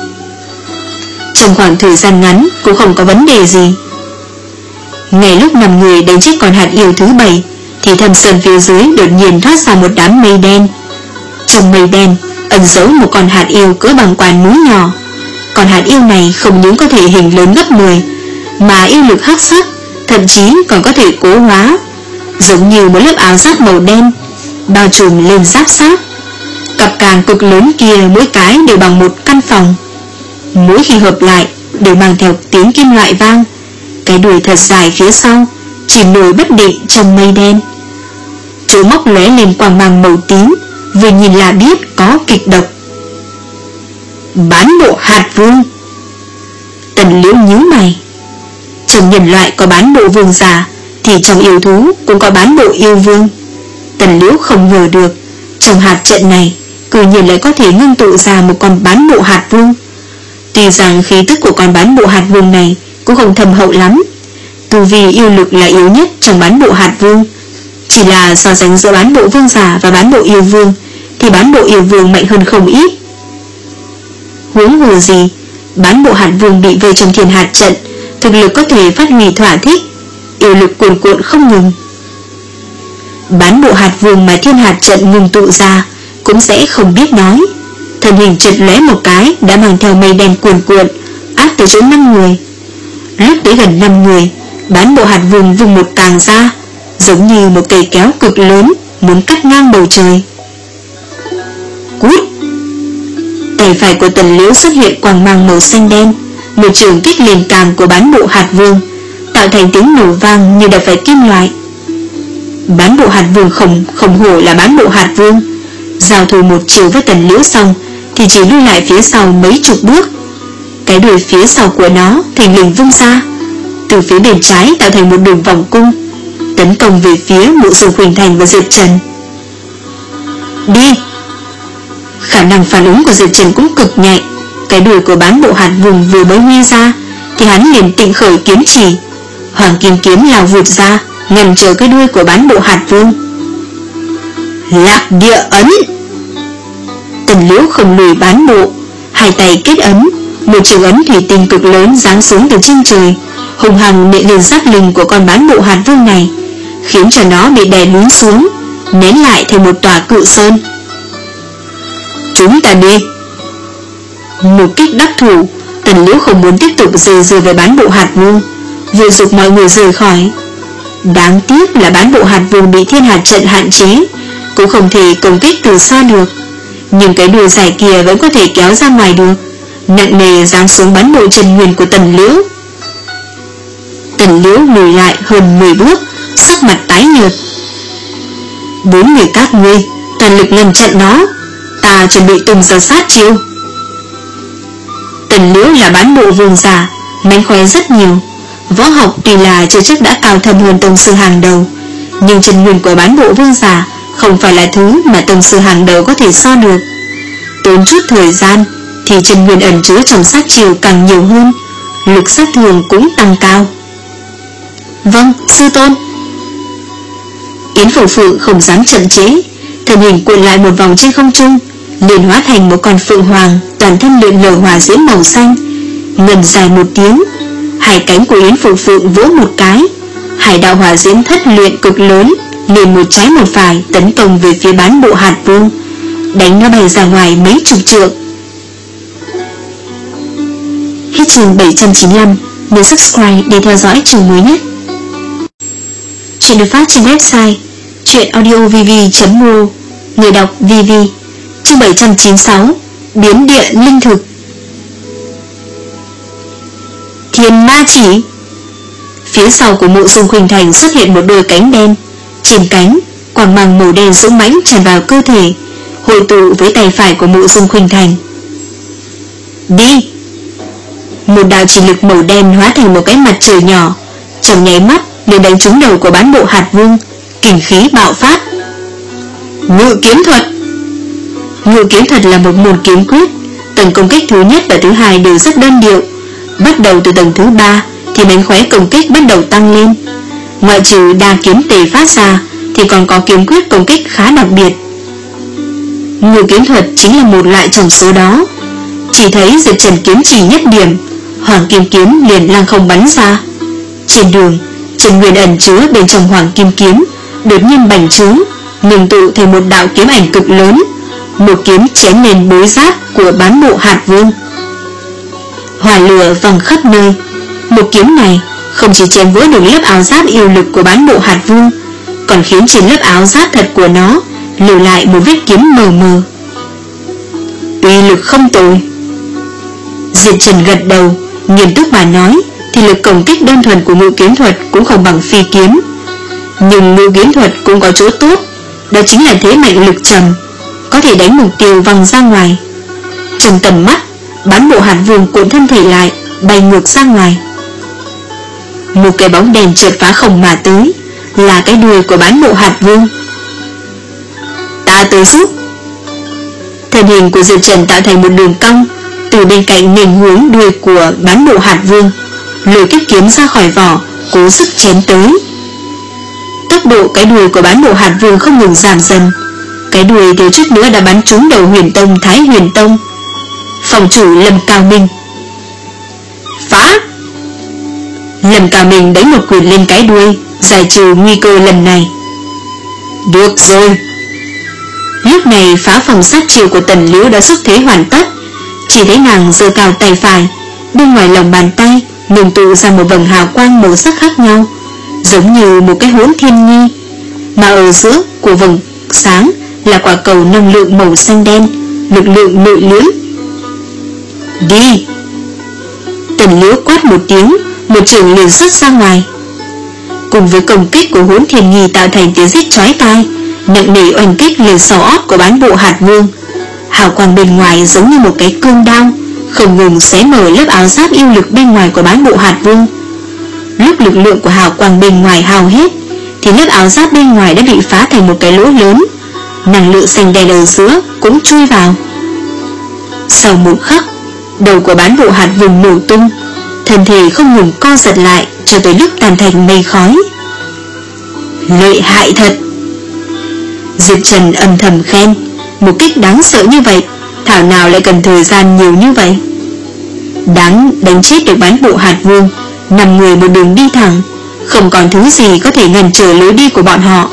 Trong khoảng thời gian ngắn cũng không có vấn đề gì. Ngay lúc năm người đánh chết con hạt yêu thứ bảy thì thâm sơn phía dưới đột nhiên thoát ra một đám mây đen. Trong mây đen ẩn giấu một con hạt yêu cỡ bằng quả núi nhỏ. Con hạt yêu này không những có thể hình lớn gấp mười, mà yêu lực hắc sắc, thậm chí còn có thể cố hóa, giống như một lớp áo giáp màu đen bao trùm lên giáp sát. Cặp càng cực lớn kia mỗi cái đều bằng một căn phòng, mỗi khi hợp lại đều mang theo tiếng kim loại vang. Cái đuôi thật dài phía sau chỉ nổi bất định trong mây đen, chỗ móc lóe lên quang mang màu tím, vừa nhìn là biết có kịch độc. Bán bộ hạt vương. Tần Liễu nhíu mày. Trong nhân loại có bán bộ vương giả, thì trong yêu thú cũng có bán bộ yêu vương. Tần Liễu không ngờ được trong hạt trận này cư nhiên lại có thể ngưng tụ ra một con bán bộ hạt vương. Tuy rằng khí tức của con bán bộ hạt vương này cũng không thâm hậu lắm, tu vi yêu lực là yếu nhất trong bán bộ hạt vương. Chỉ là so sánh giữa bán bộ vương giả và bán bộ yêu vương thì bán bộ yêu vương mạnh hơn không ít. Huống hồ gì, bán bộ hạt vương bị vây trong thiên hạt trận, thực lực có thể phát huy thỏa thích, yêu lực cuồn cuộn không ngừng. Bán bộ hạt vương mà thiên hạt trận ngừng tụ ra cũng sẽ không biết nói. Thân hình chợt lóe một cái đã mang theo mây đen cuồn cuộn áp tới chỗ năm người. Lúc tới gần năm người, bán bộ hạt vương vùng một càng ra, giống như một cây kéo cực lớn muốn cắt ngang bầu trời. Cút! Tay phải của Tần Liễu xuất hiện quang mang màu xanh đen, một trường kích liền càng của bán bộ hạt vương, tạo thành tiếng nổ vang như đập phải kim loại. Bán bộ hạt vương không không hổ là bán bộ hạt vương, giao thủ một chiều với Tần Liễu xong thì chỉ lui lại phía sau mấy chục bước. Cái đuôi phía sau của nó thình lình vung ra, từ phía bên trái tạo thành một đường vòng cung, tấn công về phía Mộ Dung Khuynh Thành và Diệp Trần. Đi! Khả năng phản ứng của Diệp Trần cũng cực nhạy. Cái đuôi của bán bộ hạt vương vừa mới huy ra thì hắn liền tịnh khởi kiếm chỉ, hoàng kim kiếm lao vụt ra ngăn trở cái đuôi của bán bộ hạt vương. Lạc địa ấn! Tần Liễu không lùi bán bộ, hai tay kết ấn, một trường ấn thủy tinh cực lớn giáng xuống từ trên trời, hùng hằng nện lên giáp lưng của con bán bộ hạt vương này, khiến cho nó bị đè lún xuống, nén lại thành một tòa cự sơn. Chúng ta đi! Một kích đắc thủ, Tần Liễu không muốn tiếp tục dây dưa với bán bộ hạt vương, vừa giục mọi người rời khỏi. Đáng tiếc là bán bộ hạt vương bị thiên hạt trận hạn chế, cũng không thể công kích từ xa được, nhưng cái đuôi dài kia vẫn có thể kéo ra ngoài được, nặng nề giáng xuống bán bộ chân nguyên của Tần Liễu. Tần Liễu lùi lại hơn mười bước, sắc mặt tái nhợt. Bốn người các ngươi toàn lực ngăn chặn nó, ta chuẩn bị tung ra sát chiêu. Tần Liễu là bán bộ vương giả, mánh khóe rất nhiều. Võ học tuy là chưa chắc đã cao thâm hơn tông sư hàng đầu, nhưng chân nguyên của bán bộ vương giả không phải là thứ mà tông sư hàng đầu có thể so được. Tốn chút thời gian thì chân nguyên ẩn chứa trong sát chiêu càng nhiều hơn, lực sát thương cũng tăng cao. Vâng, sư tôn. Yến Phổ Phượng không dám chậm trễ, thân hình cuộn lại một vòng trên không trung, liền hóa thành một con phượng hoàng, toàn thân lượn lờ hỏa diễm màu xanh. Ngần dài một tiếng, hai cánh của Yến Phổ Phượng vỗ một cái, hải đạo hỏa diễm thất luyện cực lớn liền một trái một phải tấn công về phía bán bộ hạt vương, đánh nó bay ra ngoài mấy chục trượng. Hết chương bảy trăm chín mươi lăm. Nhớ subscribe để theo dõi chương mới nhất. Chuyện được phát trên website chuyenaudiovv chấm m o. Người đọc vê vê. Chương bảy trăm chín mươi sáu. Biến địa linh thực. Thiên ma chỉ. Phía sau của Mộ Dung Khuynh Thành xuất hiện một đôi cánh đen. Trên cánh, quang mang màu đen dũng mãnh tràn vào cơ thể, hội tụ với tay phải của Mộ Dung Khuynh Thành. Đi! Một đạo chỉ lực màu đen hóa thành một cái mặt trời nhỏ, trong nháy mắt liền đánh trúng đầu của bán bộ hạt vương, kình khí bạo phát. Ngự kiếm thuật. Ngự kiếm thuật là một môn kiếm quyết, tầng công kích thứ nhất và thứ hai đều rất đơn điệu. Bắt đầu từ tầng thứ ba thì mánh khóe công kích bắt đầu tăng lên. Ngoại trừ đa kiếm tề phát ra thì còn có kiếm quyết công kích khá đặc biệt. Ngự kiếm thuật chính là một loại trong số đó. Chỉ thấy Diệp Trần kiếm chỉ nhất điểm, hoàng kim kiếm liền lăng không bắn ra. Trên đường, Trần Nguyên ẩn chứa bên trong hoàng kim kiếm đột nhiên bành trướng, ngưng tụ thành một đạo kiếm ảnh cực lớn, một kiếm chém lên bối giáp của bán bộ hạt vương. Hỏa lửa văng khắp nơi. Một kiếm này không chỉ chém vỡ được lớp áo giáp yêu lực của bán bộ hạt vương, còn khiến trên lớp áo giáp thật của nó lưu lại một vết kiếm mờ mờ. Uy lực không tồi. Diệp Trần gật đầu, nghiêm túc mà nói thì lực công kích đơn thuần của ngự kiếm thuật cũng không bằng phi kiếm. Nhưng ngự kiếm thuật cũng có chỗ tốt, đó chính là thế mạnh lực trầm, có thể đánh mục tiêu văng ra ngoài. Trong tầm mắt, bán bộ hạt vương cuộn thân thể lại, bay ngược ra ngoài. Một cái bóng đèn chợt phá không mà tới, là cái đuôi của bán bộ hạt vương. Ta tới giúp. Thân hình của Diệp Trần tạo thành một đường cong, từ bên cạnh nền hướng đuôi của bán bộ hạt vương, lôi kích kiếm ra khỏi vỏ, cố sức chém tới. Tốc độ cái đuôi của bán bộ hạt vương không ngừng giảm dần, cái đuôi thiếu chút nữa đã bắn trúng đầu Huyền Tông Thái Huyền Tông. Phòng chủ Lâm Cao Minh. Phá! Lâm Cao Minh đánh một quyền lên cái đuôi, giải trừ nguy cơ lần này. Được rồi. Lúc này phá phòng sát chiêu của Tần Liễu đã xuất thế hoàn tất. Chỉ thấy nàng giơ cao tay phải, bên ngoài lòng bàn tay ngưng tụ ra một vầng hào quang màu sắc khác nhau, giống như một cái hỗn thiên nhi, mà ở giữa của vầng sáng là quả cầu năng lượng màu xanh đen, lực lượng nội liễm. Đi! Tần Liễu quát một tiếng, một trường liền xuất ra ngoài. Cùng với công kích của hỗn thiên nhi tạo thành tiếng rít chói tai, nặng nề oanh kích lên sau ót của bán bộ hạt vương. Hào quang bên ngoài giống như một cái cương đao, không ngừng xé mở lớp áo giáp yêu lực bên ngoài của bán bộ hạt vương. Lúc lực lượng của hào quang bên ngoài hao hết, thì lớp áo giáp bên ngoài đã bị phá thành một cái lỗ lớn, năng lượng xanh đen ở giữa cũng chui vào. Sau một khắc, đầu của bán bộ hạt vương nổ tung, thân thể không ngừng co giật lại cho tới lúc tan thành mây khói. Lợi hại thật! Diệp Trần âm thầm khen, một kích đáng sợ như vậy, thảo nào lại cần thời gian nhiều như vậy. Đáng đánh chết được bán bộ hạt vương, năm người một đường đi thẳng, không còn thứ gì có thể ngăn trở lối đi của bọn họ.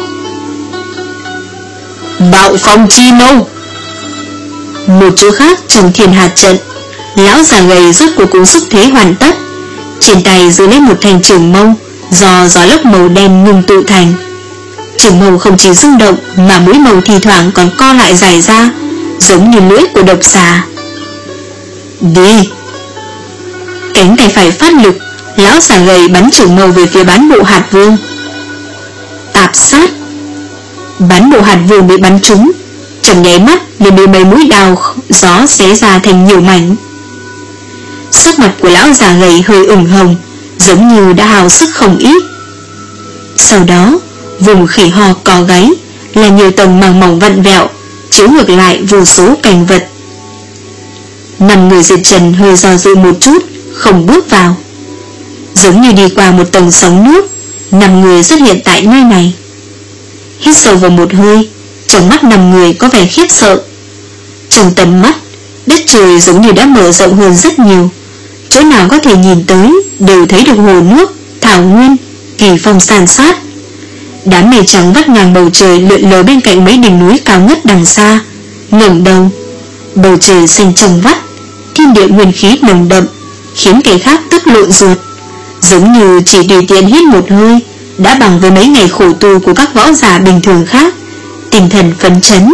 Bạo phong chi mâu. Một chỗ khác trong Thiên Hạt trận, lão già gầy rốt cuộc cũng xúc thế hoàn tất, trên tay giữ lấy một thanh trường mâu do gió lốc màu đen ngưng tụ thành. Trường mâu không chỉ rung động mà mũi mâu thì thoảng còn co lại dài ra, giống như lưỡi của độc xà. Đi! Cánh tay phải phát lực, Lão già gầy bắn trưởng mâu về phía bán bộ hạt vương. Tạp sát. Bán bộ hạt vương bị bắn trúng, trong nháy mắt liền bị mấy mũi đao gió xé ra thành nhiều mảnh. Sắc mặt của lão già gầy hơi ửng hồng, giống như đã hao sức không ít. Sau đó, vùng khỉ ho có gáy là nhiều tầng màng mỏng vặn vẹo, chiếu ngược lại vô số cảnh vật. Năm người diệt trần hơi do dự một chút, không bước vào. Giống như đi qua một tầng sóng nước, năm người xuất hiện tại nơi này. Hít sâu vào một hơi, trong mắt năm người có vẻ khiếp sợ. Trong tầm mắt, đất trời giống như đã mở rộng hơn rất nhiều. Chỗ nào có thể nhìn tới đều thấy được hồ nước, thảo nguyên, kỳ phong san sát. Đám mây trắng vắt ngang bầu trời lượn lờ bên cạnh mấy đỉnh núi cao ngất đằng xa. Ngẩng đầu, bầu trời xanh trong vắt, thiên địa nguyên khí nồng đậm, khiến kẻ khác tức lộn ruột. Giống như chỉ tùy tiện hít một hơi đã bằng với mấy ngày khổ tu của các võ giả bình thường khác, tinh thần phấn chấn.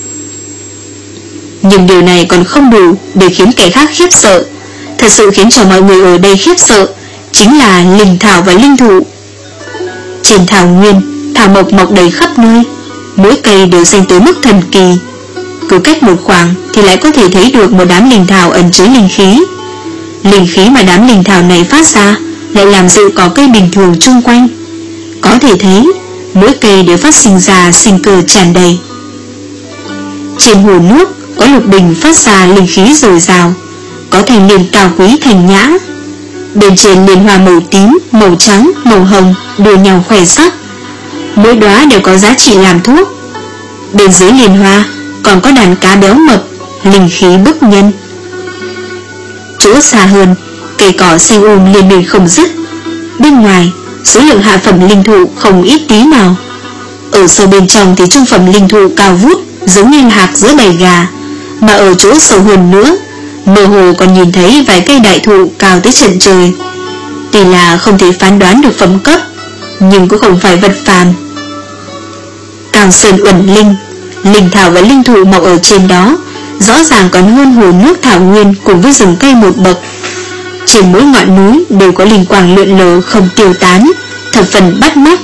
Nhưng điều này còn không đủ để khiến kẻ khác khiếp sợ. Thật sự khiến cho mọi người ở đây khiếp sợ chính là linh thảo và linh thụ. Trên thảo nguyên, thảo mộc mọc đầy khắp nơi, mỗi cây đều xanh tới mức thần kỳ. Cứ cách một khoảng thì lại có thể thấy được một đám linh thảo ẩn chứa linh khí. Linh khí mà đám linh thảo này phát ra lại làm dịu cỏ cây bình thường chung quanh. Có thể thấy mỗi cây đều phát sinh ra sinh cơ tràn đầy. Trên hồ nước có lục bình phát ra linh khí dồi dào, có thành liên cao quý thành nhã. Bên trên liên hoa màu tím, màu trắng, màu hồng đua nhau khoe sắc, mỗi đóa đều có giá trị làm thuốc. Bên dưới liên hoa còn có đàn cá béo mập, linh khí bức nhân. Chỗ xa hơn, cây cỏ xanh um liên miên không dứt. Bên ngoài, số lượng hạ phẩm linh thụ không ít tí nào. Ở sâu bên trong thì trung phẩm linh thụ cao vút, giống như hạt giữa bầy gà. Mà ở chỗ sâu hơn nữa, mơ hồ còn nhìn thấy vài cây đại thụ cao tới trần trời. Tuy là không thể phán đoán được phẩm cấp, nhưng cũng không phải vật phàm. Cao sơn uẩn linh, linh thảo và linh thụ mọc ở trên đó rõ ràng còn hơn hồ nước thảo nguyên cùng với rừng cây một bậc. Trên mỗi ngọn núi đều có linh quang lượn lờ không tiêu tán, thập phần bắt mắt.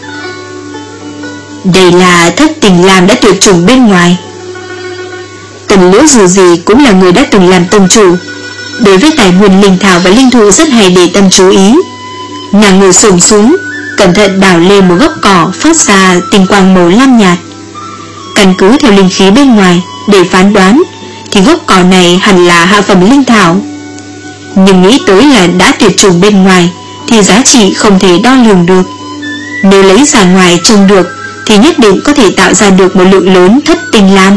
Đây là thất tình lam đã tuyệt chủng bên ngoài. Tần Liễu dù gì cũng là người đã từng làm tông chủ, đối với tài nguyên linh thảo và linh thụ rất hay để tâm chú ý. Nàng ngồi xổm xuống, cẩn thận đào lên một gốc cỏ phát ra tinh quang màu lam nhạt. Căn cứ theo linh khí bên ngoài để phán đoán thì gốc cỏ này hẳn là hạ phẩm linh thảo. Nhưng nghĩ tới là đã tuyệt chủng bên ngoài thì giá trị không thể đo lường được. Nếu lấy ra ngoài trồng được thì nhất định có thể tạo ra được một lượng lớn thất tinh lam.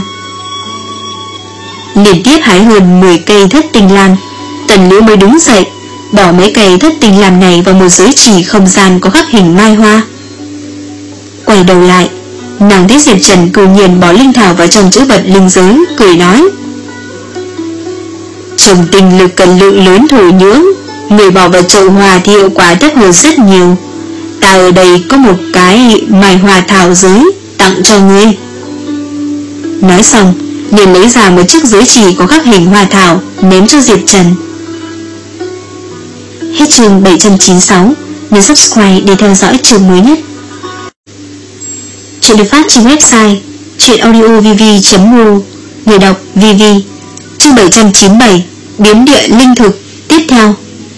Liên tiếp hái hơn mười cây thất tinh lam, Tần Liễu mới đứng dậy, bỏ mấy cây thất tinh lam này vào một giới chỉ không gian có khắc hình mai hoa. Quay đầu lại, nàng thấy Diệp Trần cư nhiên bỏ linh thảo vào trong chữ vật linh giới, cười nói: trồng tinh lực cần lượng lớn thổ nhưỡng, người bỏ vào chậu hoa thì hiệu quả thấp hơn rất nhiều. Ta ở đây có một cái mai hoa thảo giới tặng cho ngươi. Nói xong, liền lấy ra một chiếc giới chỉ có khắc hình hoa thảo ném cho Diệp Trần. Hết chương bảy trăm chín mươi sáu. Nhớ subscribe để theo dõi chương mới nhất. Chuyện được phát trên website truyện audio v v chấm m u. Người đọc vê vê. Chương bảy trăm chín mươi bảy. Biến địa linh thực. Tiếp theo,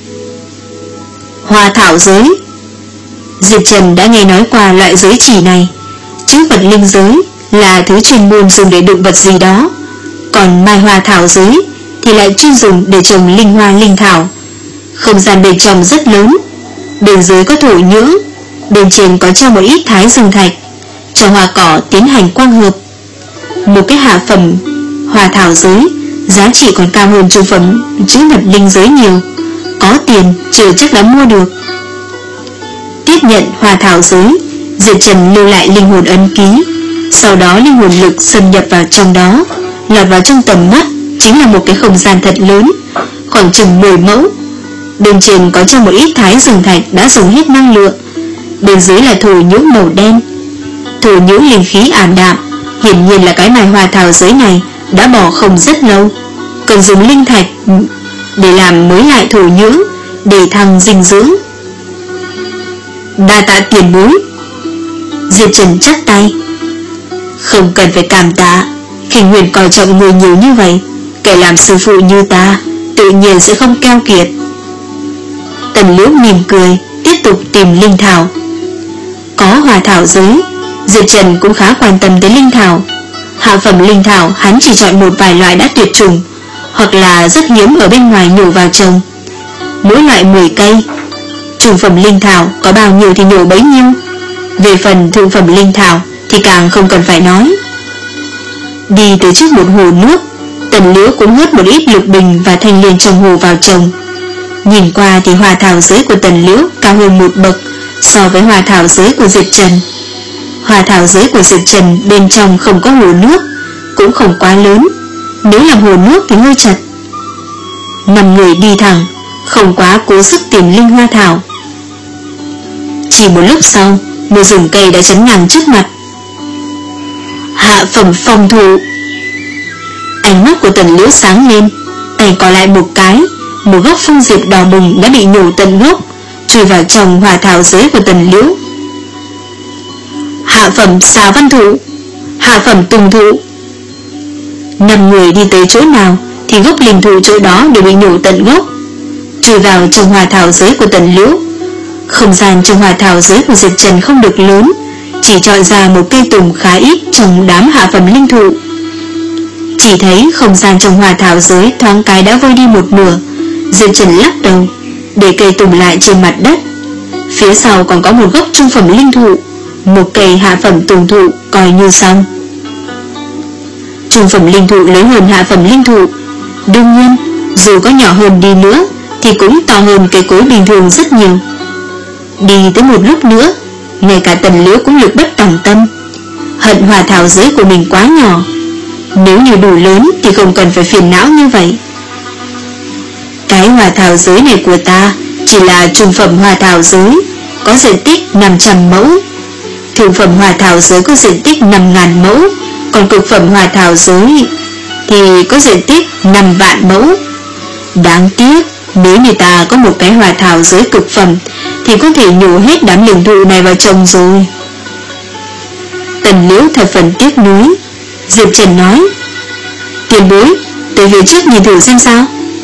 hoa thảo giới. Diệp Trần đã nghe nói qua loại giới chỉ này. Chữ vật linh giới là thứ chuyên môn dùng để đựng vật gì đó, còn mai hoa thảo giới thì lại chuyên dùng để trồng linh hoa linh thảo. Không gian bên trong rất lớn, bên dưới có thổ nhưỡng, bên trên có treo một ít thái dương thạch, cho hoa cỏ tiến hành quang hợp. Một cái hạ phẩm hoa thảo giới giá trị còn cao hơn trung phẩm chữ vật linh giới nhiều, có tiền chưa chắc đã mua được. Tiếp nhận hoa thảo giới, Diệp Trần lưu lại linh hồn ấn ký, sau đó linh hồn lực xâm nhập vào trong đó. Lọt vào trong tầm mắt chính là một cái không gian thật lớn, khoảng chừng mười mẫu. Bên trên có trong một ít thái dương thạch đã dùng hết năng lượng, bên dưới là thổ nhưỡng màu đen. Thổ nhưỡng linh khí ảm đạm, hiển nhiên là cái mai hoa thảo giới này đã bỏ không rất lâu, cần dùng linh thạch để làm mới lại thổ nhưỡng, để thăng dinh dưỡng. Đa tạ tiền bối. Diệp Trần chắp tay. Không cần phải cảm tạ, Khinh Huyền coi trọng người nhiều như vậy, kẻ làm sư phụ như ta tự nhiên sẽ không keo kiệt. Tần Liễu mỉm cười, tiếp tục tìm linh thảo. Có hòa thảo giới, Diệp Trần cũng khá quan tâm tới linh thảo. Hạ phẩm linh thảo hắn chỉ chọn một vài loại đã tuyệt chủng, hoặc là rất hiếm ở bên ngoài nhổ vào trồng. Mỗi loại mười cây. Trung phẩm linh thảo có bao nhiêu thì nhổ bấy nhiêu. Về phần thượng phẩm linh thảo thì càng không cần phải nói. Đi tới trước một hồ nước, Tần Liễu cũng hớt một ít lục bình và thanh liên trong hồ vào trồng. Nhìn qua thì hòa thảo giới của Tần Liễu cao hơn một bậc so với hòa thảo giới của Diệp Trần. Hòa thảo giới của Diệp Trần bên trong không có hồ nước, cũng không quá lớn, nếu làm hồ nước thì hơi chật. Năm người đi thẳng, không quá cố sức tìm linh hoa thảo. Chỉ một lúc sau, một rừng cây đã chắn ngang trước mặt. Hạ phẩm phòng thủ. Ánh mắt của Tần Liễu sáng lên, tay có lại một cái, một gốc phương diệp đỏ bừng đã bị nhổ tận gốc, chui vào trong hòa thảo giới của Tần Liễu. Hạ phẩm xà văn thụ, hạ phẩm tùng thụ. Năm người đi tới chỗ nào thì gốc linh thụ chỗ đó đều bị nhổ tận gốc, chui vào trong hòa thảo giới của Tần Liễu. Không gian trong hòa thảo giới của Diệp Trần không được lớn, chỉ chọn ra một cây tùng khá ít trong đám hạ phẩm linh thụ. Chỉ thấy không gian trong hòa thảo giới thoáng cái đã vơi đi một nửa. Diệp Trần lắc đầu, để cây tùng lại trên mặt đất. Phía sau còn có một gốc trung phẩm linh thụ, một cây hạ phẩm tùng thụ coi như xong. Trung phẩm linh thụ lớn hơn hạ phẩm linh thụ, đương nhiên dù có nhỏ hơn đi nữa thì cũng to hơn cây cối bình thường rất nhiều. Đi tới một lúc nữa, ngay cả Tần Liễu cũng lực bất tòng tâm, hận hòa thảo giới của mình quá nhỏ. Nếu như đủ lớn thì không cần phải phiền não như vậy. Cái hòa thảo giới này của ta chỉ là trung phẩm hòa thảo giới, có diện tích năm trăm mẫu. Thượng phẩm hòa thảo giới có diện tích năm nghìn mẫu, còn cực phẩm hòa thảo giới thì có diện tích năm vạn mẫu. Đáng tiếc, nếu như ta có một cái hòa thảo giới cực phẩm thì có thể nhổ hết đám linh thụ này vào trồng rồi. Tần Liễu thật phần tiếc nuối. Diệp Trần nói, tiền bối, tới về trước nhìn thử xem sao.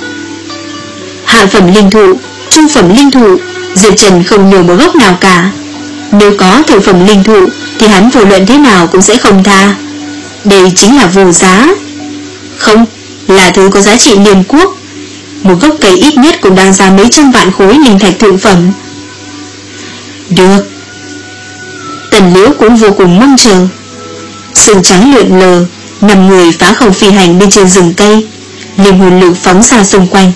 Hạ phẩm linh thụ, trung phẩm linh thụ, Diệp Trần không nhổ một gốc nào cả. Nếu có thượng phẩm linh thụ thì hắn vô luận thế nào cũng sẽ không tha. Đây chính là vô giá. Không, là thứ có giá trị liên quốc. Một gốc cây ít nhất cũng đang giá mấy trăm vạn khối linh thạch thượng phẩm. Được. Tần Liễu cũng vô cùng mong chờ. Sương trắng lượn lờ, năm người phá không phi hành bên trên rừng cây, linh hồn lực phóng ra xung quanh.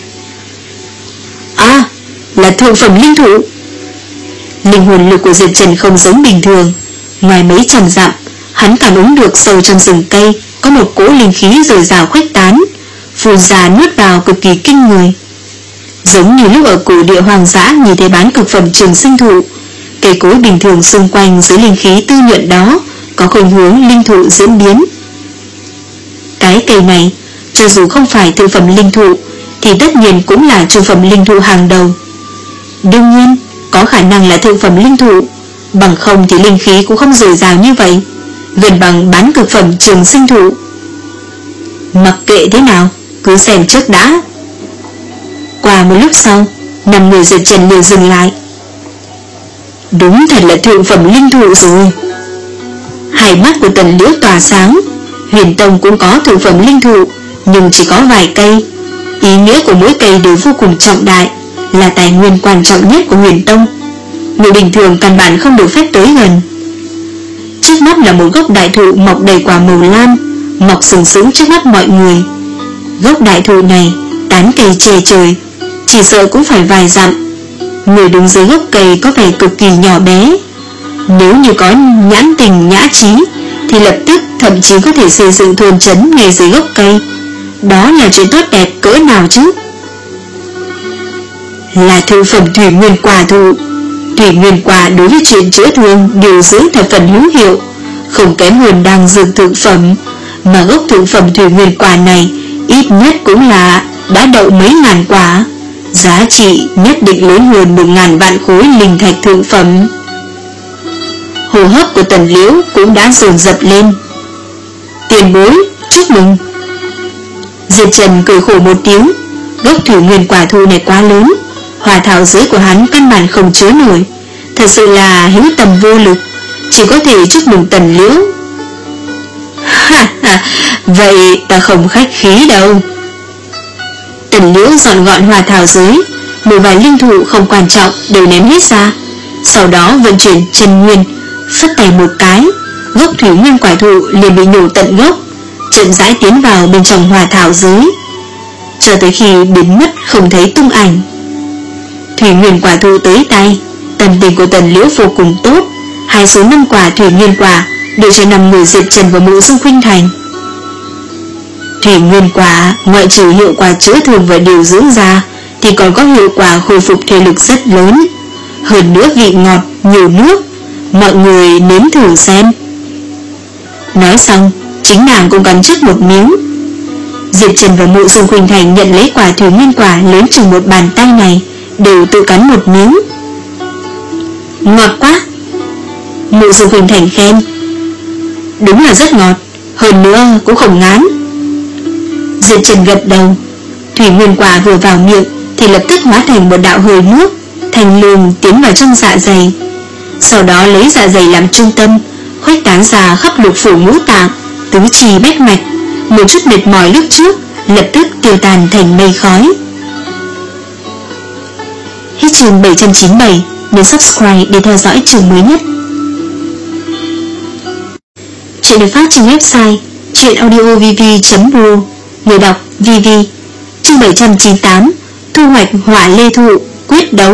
À, là thượng phẩm linh thụ. Linh hồn lực của Diệp Trần không giống bình thường. Ngoài mấy trăm dặm, hắn cảm ứng được sâu trong rừng cây có một cỗ linh khí dồi dào khuếch tán, phun ra nuốt vào cực kỳ kinh người. Giống như lúc ở cổ địa hoang dã nhìn thấy bán cực phẩm trường sinh thụ, cây cối bình thường xung quanh dưới linh khí tư nhuận đó có khuynh hướng linh thụ diễn biến. Cái cây này, cho dù không phải thượng phẩm linh thụ thì tất nhiên cũng là trung phẩm linh thụ hàng đầu. Đương nhiên, có khả năng là thượng phẩm linh thụ, bằng không thì linh khí cũng không dồi dào như vậy, gần bằng bán cực phẩm trường sinh thụ. Mặc kệ thế nào, cứ xem trước đã. Qua một lúc sau, năm người Diệp Trần liền dừng lại. Đúng thật là thượng phẩm linh thụ rồi. Hai mắt của Tần Liễu tỏa sáng. Huyền Tông cũng có thượng phẩm linh thụ, nhưng chỉ có vài cây. Ý nghĩa của mỗi cây đều vô cùng trọng đại, là tài nguyên quan trọng nhất của Huyền Tông. Người bình thường căn bản không được phép tới gần. Trước mắt là một gốc đại thụ mọc đầy quả màu lam, mọc sừng sững trước mắt mọi người. Gốc đại thụ này tán cây che trời, chỉ sợ cũng phải vài dặm. Người đứng dưới gốc cây có vẻ cực kỳ nhỏ bé. Nếu như có nhãn tình nhã trí thì lập tức thậm chí có thể xây dựng thôn trấn ngay dưới gốc cây. Đó là chuyện tốt đẹp cỡ nào chứ. Là thượng phẩm thủy nguyên quả thụ. Thủy nguyên quả đối với chuyện chữa thương điều dưỡng thập phần hữu hiệu, không kém hơn đang dược thượng phẩm. Mà gốc thượng phẩm thủy nguyên quả này ít nhất cũng là đã đậu mấy ngàn quả, giá trị nhất định lớn hơn một ngàn vạn khối linh thạch thượng phẩm. Hô hấp của Tần Liễu cũng đã dồn dập lên. Tiền bối, chúc mừng. Diệp Trần cười khổ một tiếng. Gốc thủy nguyên quả thụ này quá lớn, hỏa thảo giới của hắn căn bản không chứa nổi, thật sự là hữu tầm vô lực, chỉ có thể chúc mừng Tần Liễu. Ha ha, vậy ta không khách khí đâu. Tần Liễu dọn gọn hỏa thảo giới, một vài linh thụ không quan trọng đều ném hết ra, sau đó vận chuyển chân nguyên, phất tay một cái, gốc thủy nguyên quả thụ liền bị nhổ tận gốc, chậm rãi tiến vào bên trong hỏa thảo giới, cho tới khi biến mất không thấy tung ảnh. Thủy nguyên quả thụ tới tay, tâm tình của Tần Liễu vô cùng tốt. Hai số năm quả thủy nguyên quả đều cho năm người Diệp Trần và Mộ Dung Khuynh Thành. Thủy nguyên quả ngoại trừ hiệu quả chữa thương và điều dưỡng ra thì còn có hiệu quả khôi phục thể lực rất lớn, hơn nữa vị ngọt nhiều nước, mọi người nếm thử xem. Nói xong, chính nàng cũng cắn trước một miếng. Diệp Trần và Mộ Dung Khuynh Thành nhận lấy quả thủy nguyên quả lớn chừng một bàn tay này, đều tự cắn một miếng. Ngọt quá. Mộ Dung Khuynh Thành khen. Đúng là rất ngọt, hơn nữa cũng không ngán. Diệp Trần gật đầu. Thủy nguyên quả vừa vào miệng thì lập tức hóa thành một đạo hơi nước, thành luồng tiến vào trong dạ dày, sau đó lấy dạ dày làm trung tâm, khuếch tán ra khắp lục phủ ngũ tạng, tứ chi bách mạch. Một chút mệt mỏi lúc trước lập tức tiêu tan thành mây khói. Hết chương bảy trăm chín mươi bảy. Nhấn subscribe để theo dõi chương mới nhất. Chuyện được phát trên website truyệnaudiovv chấm ru. Người đọc vê vê. Chương bảy trăm chín mươi tám. Thu hoạch hỏa lê thụ, quyết đấu.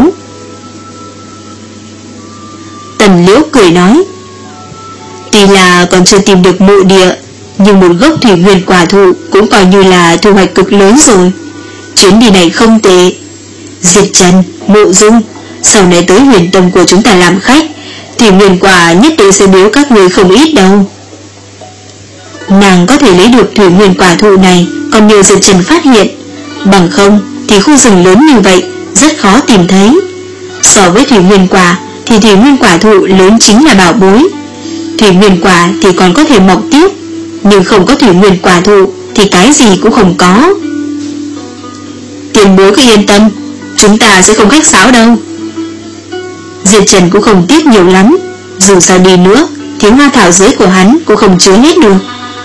Tần Liễu cười nói, tuy là còn chưa tìm được mộ địa, nhưng một gốc thủy nguyên quả thụ cũng coi như là thu hoạch cực lớn rồi. Chuyến đi này không tệ. Diệp Trần, Mộ Dung, sau này tới huyền tông của chúng ta làm khách, thủy nguyên quả nhất định sẽ biếu các người không ít đâu. Nàng có thể lấy được thủy nguyên quả thụ này còn nhờ Diệp Trần phát hiện, bằng không thì khu rừng lớn như vậy rất khó tìm thấy. So với thủy nguyên quả thì thủy nguyên quả thụ lớn chính là bảo bối. Thủy nguyên quả thì còn có thể mọc tiếp, nhưng không có thủy nguyên quả thụ thì cái gì cũng không có. Tiền bối cứ yên tâm, chúng ta sẽ không khách sáo đâu. Diệp Trần cũng không tiếc nhiều lắm, dù sao đi nữa thì hoa thảo giới của hắn cũng không chứa hết được.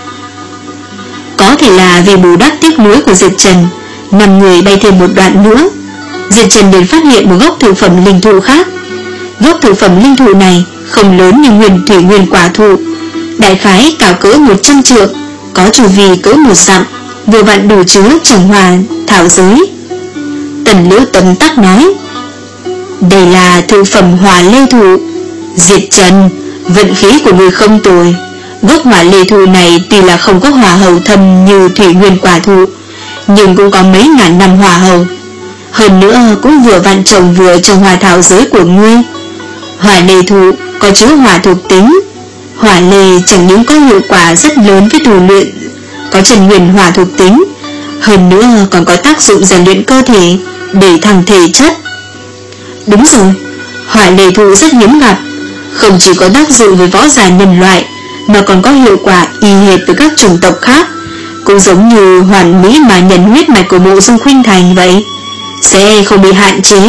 Có thể là vì bù đắp tiếc nuối của Diệp Trần, năm người bay thêm một đoạn nữa, Diệp Trần liền phát hiện một gốc thượng phẩm linh thụ khác. Gốc thượng phẩm linh thụ này không lớn như nguyên thủy nguyên quả thụ, đại khái cao cỡ một trăm trượng, có chu vi cỡ một dặm, vừa vặn đủ chứa trồng hoa thảo giới. Tần Liễu tấm tắc nói, đây là thượng phẩm hỏa lê thụ. Diệp Trần, vận khí của người không tồi. Gốc hỏa lê thụ này tuy là không có hỏa hầu thâm như thủy nguyên quả thụ, nhưng cũng có mấy ngàn năm hỏa hầu, hơn nữa cũng vừa vặn trồng vừa trong hỏa thảo giới của ngươi. Hỏa lê thụ có chứa hỏa thuộc tính. Hỏa lê chẳng những có hiệu quả rất lớn với tu luyện, có chân nguyên hỏa thuộc tính, hơn nữa còn có tác dụng rèn luyện cơ thể, để thăng thể chất. Đúng rồi, hỏa lê thụ rất hiếm gặp, không chỉ có tác dụng với võ giả nhân loại, mà còn có hiệu quả y hệt với các chủng tộc khác, cũng giống như hoàn mỹ mà nhận huyết mạch của Mộ Dung Khuynh Thành vậy, sẽ không bị hạn chế.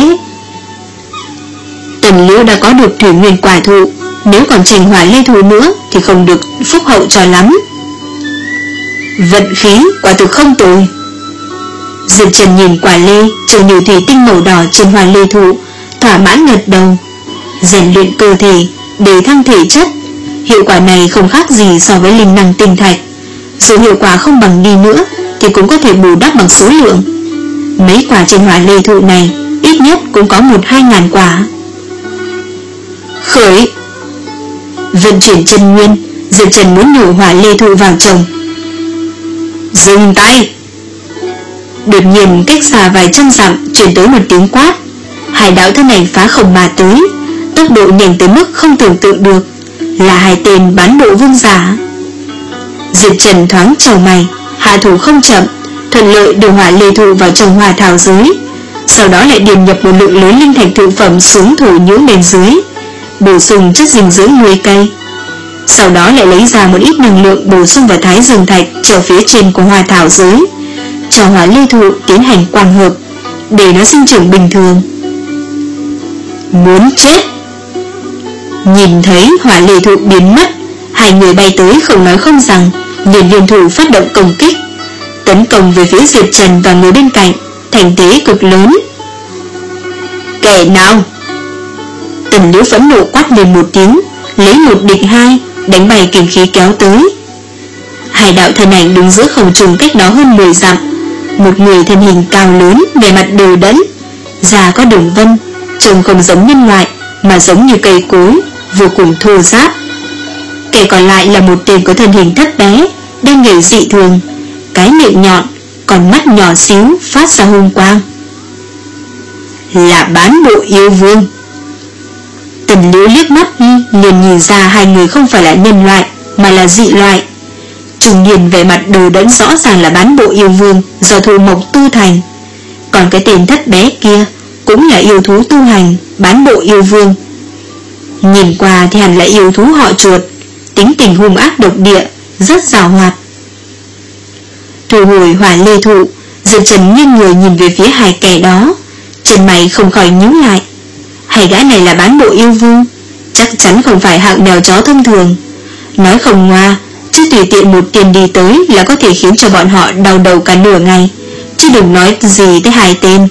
Tần Liễu đã có được thủy nguyên quả thụ, nếu còn tranh hỏa lê thụ nữa thì không được phúc hậu cho lắm. Vận khí quả thực không tồi. Diệp Trần nhìn quả lê trông như thủy tinh màu đỏ trên hỏa lê thụ, thỏa mãn gật đầu. Rèn luyện cơ thể để thăng thể chất, hiệu quả này không khác gì so với linh năng tinh thạch. Dù hiệu quả không bằng đi nữa thì cũng có thể bù đắp bằng số lượng. Mấy quả trên hỏa lê thụ này ít nhất cũng có một hai ngàn quả. Khởi. Vận chuyển chân nguyên, Diệp Trần muốn nhổ hỏa lê thụ vào trồng. Dừng tay. Đột nhiên cách xa vài trăm dặm truyền tới một tiếng quát. Hai đạo thân ảnh phá không mà tới, tốc độ nhanh tới mức không tưởng tượng được, là hai tên bán bộ vương giả. Diệp Trần thoáng chầu mày, hạ thủ không chậm, thuận lợi đưa hỏa lê thụ vào trong hỏa thảo giới. sau đó lại điền nhập một lượng lớn linh thạch thượng phẩm xuống thổ nhưỡng bên dưới, bổ sung chất dinh dưỡng nuôi cây. Sau đó lại lấy ra một ít năng lượng bổ sung vào thái dương thạch trở phía trên của hoa thảo giới, cho hỏa ly thụ tiến hành quang hợp để nó sinh trưởng bình thường. Muốn chết! Nhìn thấy hỏa ly thụ biến mất, hai người bay tới không nói không rằng, liền liên thủ phát động công kích, tấn công về phía Diệp Trần và người bên cạnh, thành thế cực lớn. Kẻ nào? Tần Liễu phẫn nộ quát lên một tiếng, lấy một địch hai, đánh bay kình khí kéo tới. Hai đạo thân ảnh đứng giữa không trung cách đó hơn mười dặm, một người thân hình cao lớn, vẻ mặt đều đẫn, da có đường vân, trông không giống nhân loại mà giống như cây cối, vô cùng thô ráp. Kẻ còn lại là một tên có thân hình thấp bé, đen nhảy dị thường, cái miệng nhọn, còn mắt nhỏ xíu phát ra hung quang. Là Bán Bộ Yêu Vương. Tần Liễu liếc mắt liền nhìn ra hai người không phải là nhân loại mà là dị loại. Trung niên vẻ mặt đồ đẫn rõ ràng là Bán Bộ Yêu Vương do thụ mộc tu thành, còn cái tên thấp bé kia cũng là yêu thú tu hành, Bán Bộ Yêu Vương. Nhìn qua thì hẳn là yêu thú họ Chuột, tính tình hung ác độc địa, rất giàu hoạt. Thu hồi hỏa lê thụ, Diệp Trần nghiêng người nhìn về phía hai kẻ đó, chân mày không khỏi nhíu lại. Hai gã này là Bán Bộ Yêu Vương, chắc chắn không phải hạng mèo chó thông thường. Nói không ngoa, chứ tùy tiện một tiền đi tới là có thể khiến cho bọn họ đau đầu cả nửa ngày, chứ đừng nói gì tới hai tên.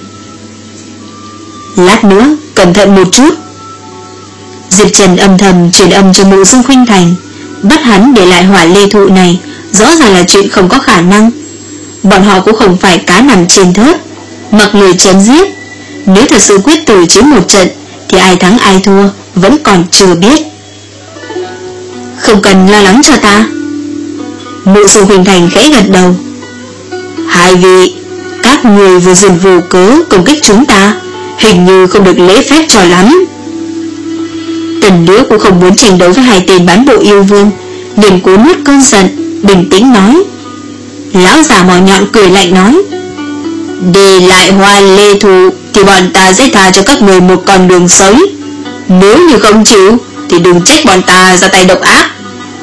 Lát nữa, cẩn thận một chút. Diệp Trần âm thầm truyền âm cho Mộ Dương Khuynh Thành, bắt hắn để lại hỏa lê thụ này rõ ràng là chuyện không có khả năng. Bọn họ cũng không phải cá nằm trên thớt, mặc người chém giết. Nếu thật sự quyết tử chiến một trận thì ai thắng ai thua vẫn còn chưa biết. Không cần lo lắng cho ta. Mộ Dương Khuynh Thành khẽ gật đầu. Hai vị, các người vừa dừng vô cớ công kích chúng ta, hình như không được lễ phép cho lắm. Tần Liễu cũng không muốn tranh đấu với hai tên Bán Bộ Yêu Vương, liền cố nuốt cơn giận, bình tĩnh nói. Lão già mỏ nhọn cười lạnh nói, để lại hoa lê thụ thì bọn ta sẽ tha cho các người một con đường sống. Nếu như không chịu thì đừng trách bọn ta ra tay độc ác.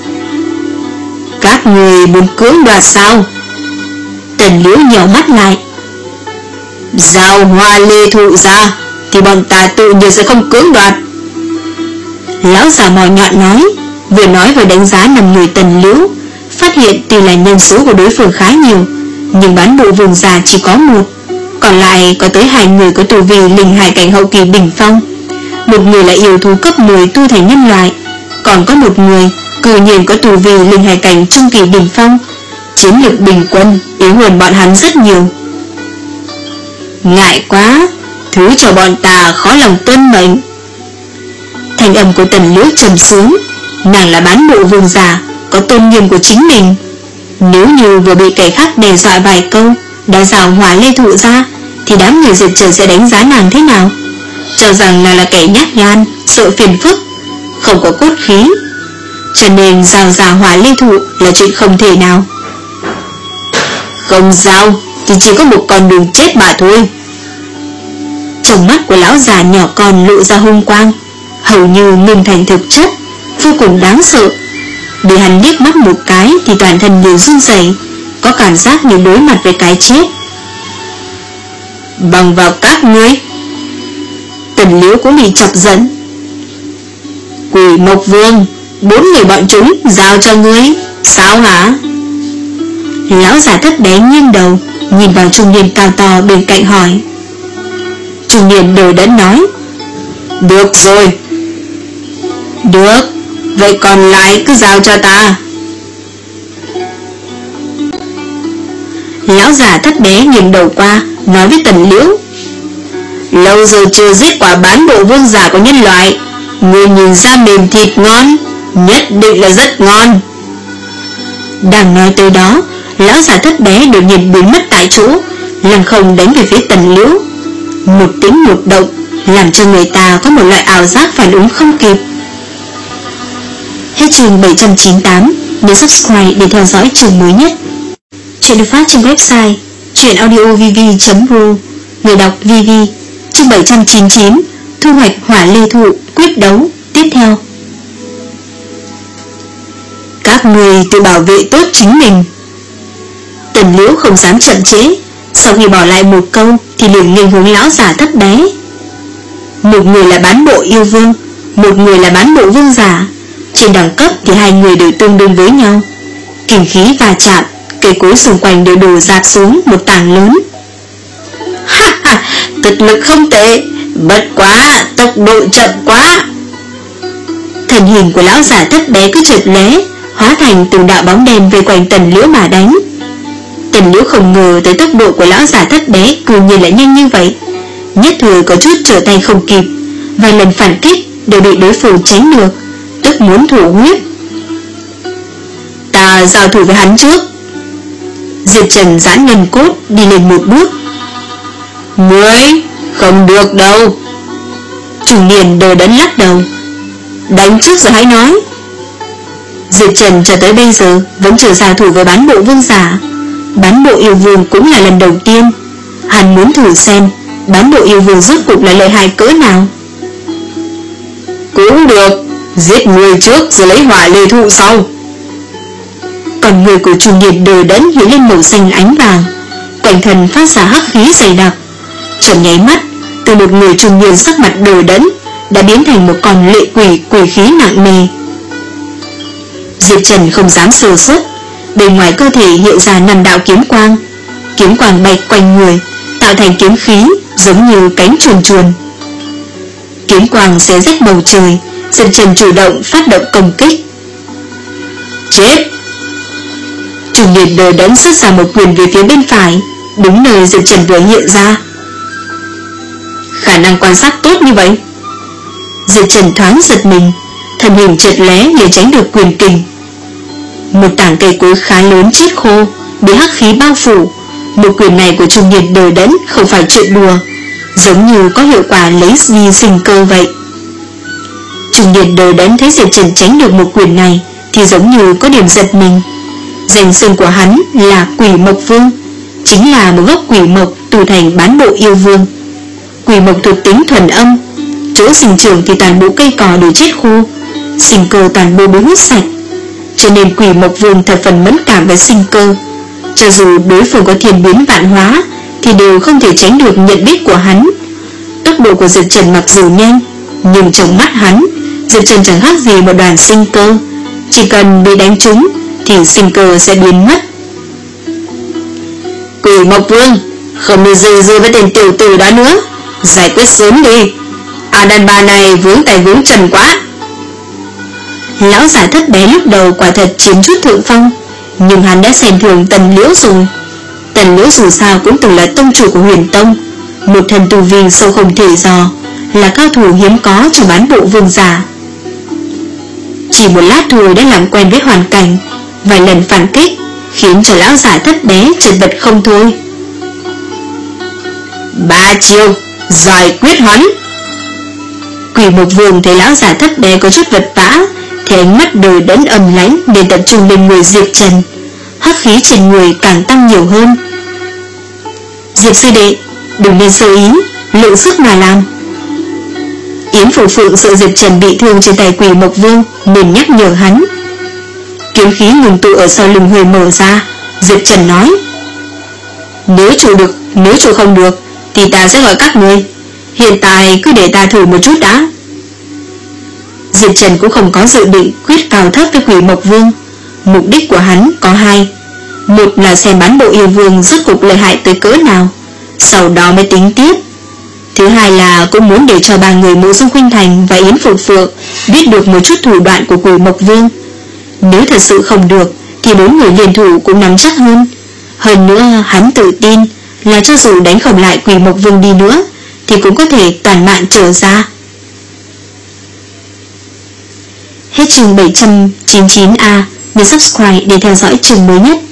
Các người muốn cưỡng đoạt sao? Tần Liễu nhíu mắt lại. Giao hoa lê thụ ra thì bọn ta tự nhiên sẽ không cưỡng đoạt. Lão già mỏ nhọn nói, vừa nói vừa đánh giá năm người Tần Liễu, phát hiện tuy là nhân số của đối phương khá nhiều, nhưng Bán Bộ Vương già chỉ có một, còn lại có tới hai người có tu vi linh hải cảnh hậu kỳ đỉnh phong. Một người là yêu thú cấp mười tu thành nhân loại, còn có một người cư nhiên có tu vi linh hải cảnh trung kỳ đỉnh phong, chiến lực bình quân yếu hơn bọn hắn rất nhiều. Ngại quá, thứ cho bọn ta khó lòng tuân mệnh. Thành âm của Tần Liễu trầm xuống, nàng là Bán Bộ Vương già, có tôn nghiêm của chính mình. Nếu như vừa bị kẻ khác đe dọa vài câu đã rào hỏa lê thụ ra, thì đám người Diệp Trần sẽ đánh giá nàng thế nào? Cho rằng nàng là kẻ nhát gan, sợ phiền phức, không có cốt khí, cho nên rào rào hỏa lê thụ là chuyện không thể nào. Không rào thì chỉ có một con đường chết mà thôi. Trong mắt của lão già nhỏ con lộ ra hung quang, hầu như ngưng thành thực chất, vô cùng đáng sợ. Để hắn liếc mắt một cái thì toàn thân đều run rẩy, có cảm giác như đối mặt với cái chết. Bằng vào các ngươi. Tần Liễu cũng bị chọc giận. Quỷ Mộc Vương, bốn người bọn chúng giao cho ngươi, sao hả? Lão già thấp bé nghiêng đầu, nhìn vào trung niên cao to bên cạnh hỏi. Trung niên đều đã nói, được rồi. Được, vậy còn lại cứ giao cho ta. Lão già thấp bé nhìn đầu qua, nói với Tần Liễu, lâu rồi chưa giết quả Bán Bộ Vương giả của nhân loại, người nhìn ra mềm thịt ngon, nhất định là rất ngon. Đang nói tới đó, lão già thấp bé đột nhiên biến mất tại chỗ, lăng không đánh về phía Tần Liễu. Một tính một động, làm cho người ta có một loại ảo giác phản ứng không kịp. Hết chương bảy trăm chín mươi tám, nhớ subscribe để theo dõi chương mới nhất. Chuyện được phát trên website truyện audio v v chấm ru. Người đọc vê vê. Chương bảy trăm chín mươi chín. Thu hoạch hỏa lê thụ, quyết đấu. Tiếp theo. Các người tự bảo vệ tốt chính mình. Tần Liễu không dám chậm trễ. Sau khi bỏ lại một câu thì liền nghênh hướng lão giả thấp bé. Một người là bán bộ yêu vương, một người là bán bộ vương giả. Trên đẳng cấp thì hai người đều tương đương với nhau. Kình khí va chạm, cây cối xung quanh đều đổ rạp xuống một tảng lớn. Ha ha, thực lực không tệ, bất quá tốc độ chậm quá. Thân hình của lão giả thấp bé cứ chợt lóe, hóa thành từng đạo bóng đen vây quanh Tần Liễu mà đánh. Tần Liễu không ngờ tới tốc độ của lão giả thấp bé cư nhiên lại nhanh như vậy, nhất thời có chút trở tay không kịp, vài lần phản kích đều bị đối phương tránh được, tức muốn thủ huyết. Ta giao thủ với hắn trước. Diệp Trần giãn ngân cốt đi lên một bước. Ngươi không được đâu. Trung niên đờ đẫn lắc đầu. Đánh trước rồi hãy nói. Diệp Trần cho tới bây giờ vẫn chưa giao thủ với bán bộ vương giả. Bán bộ yêu vương cũng là lần đầu tiên. Hắn muốn thử xem bán bộ yêu vương rốt cuộc là lợi hại cỡ nào. Cũng được, giết người trước rồi lấy hỏa lê thụ sau. Còn người của trung niên đờ đẫn hiện lên màu xanh ánh vàng, quanh thân phát ra hắc khí dày đặc. Trong nháy mắt, từ một người trung niên sắc mặt đờ đẫn đã biến thành một con lệ quỷ quỷ khí nặng nề. Diệp Trần không dám sơ suất, bên ngoài cơ thể hiện ra năm đạo kiếm quang. Kiếm quang bay quanh người, tạo thành kiếm khí giống như cánh chuồn chuồn. Kiếm quang xé rách bầu trời. Diệp Trần chủ động phát động công kích. Chết! Trung niên đờ đẫn xuất ra một quyền về phía bên phải, đúng nơi Diệp Trần vừa hiện ra. Khả năng quan sát tốt như vậy. Diệp Trần thoáng giật mình, thân hình chợt lóe để tránh được quyền kình. Một tảng cây cối khá lớn chết khô, bị hắc khí bao phủ. Một quyền này của trung niên đờ đẫn không phải chuyện đùa, giống như có hiệu quả lấy đi sinh cơ vậy. Trung niên đờ đẫn thấy Diệp Trần tránh được một quyền này thì giống như có điểm giật mình. Danh xưng của hắn là Quỷ Mộc Vương, chính là một gốc quỷ mộc tu thành bán bộ yêu vương. Quỷ mộc thuộc tính thuần âm, chỗ sinh trưởng thì toàn bộ cây cỏ đều chết khô, sinh cơ toàn bộ bị hút sạch, cho nên Quỷ Mộc Vương thập phần mẫn cảm với sinh cơ. Cho dù đối phương có thiên biến vạn hóa thì đều không thể tránh được nhận biết của hắn. Tốc độ của Diệp Trần mặc dù nhanh, nhưng trong mắt hắn, Diệp Trần chẳng khác gì một đoàn sinh cơ. Chỉ cần bị đánh trúng thì sinh cơ sẽ biến mất. Quỷ Mộc Vương, không nên dây dưa với tên tiểu tử đó nữa, giải quyết sớm đi. À, đàn bà này vướng tay vướng chân quá. Lão giả thấp bé lúc đầu quả thật chiếm chút thượng phong, nhưng hắn đã xem thường Tần Liễu rồi. Tần Liễu dù sao cũng từng là tông chủ của Huyền Tông, một thần tu vi sâu không thể dò, là cao thủ hiếm có trong bán bộ vương giả. Chỉ một lát thôi đã làm quen với hoàn cảnh, vài lần phản kích khiến cho lão giả thấp bé chật vật không thôi. Ba chiêu giải quyết hắn. Quỷ Mộc Vương thấy lão giả thấp bé có chút vật vã thì ánh mắt đờ đẫn ầm lãnh để tập trung lên người Diệp Trần, hắc khí trên người càng tăng nhiều hơn. Diệp sư đệ, đừng nên sơ ý, lượng sức mà làm. Yến Phủ Phượng sợ Diệp Trần bị thương trên tay Quỷ Mộc Vương nên nhắc nhở hắn. Kiếm khí ngừng tụ ở sau lưng hơi mở ra. Diệp Trần nói: Nếu chủ được, nếu chủ không được thì ta sẽ gọi các ngươi. Hiện tại cứ để ta thử một chút đã. Diệp Trần cũng không có dự định quyết cao thấp với Quỷ Mộc Vương. Mục đích của hắn có hai. Một là xem bán bộ yêu vương rốt cuộc lợi hại tới cỡ nào, sau đó mới tính tiếp. Thứ hai là cũng muốn để cho ba người Mộ Dung Khuynh Thành và Yến Phục Phượng biết được một chút thủ đoạn của Quỷ Mộc Vương. Nếu thật sự không được thì bốn người liên thủ cũng nắm chắc hơn. Hơn nữa hắn tự tin là cho dù đánh không lại Quỷ Mộc Vương đi nữa thì cũng có thể toàn mạng trở ra. Hết chương bảy trăm chín mươi chín A. Nhấn subscribe để theo dõi chương mới nhất.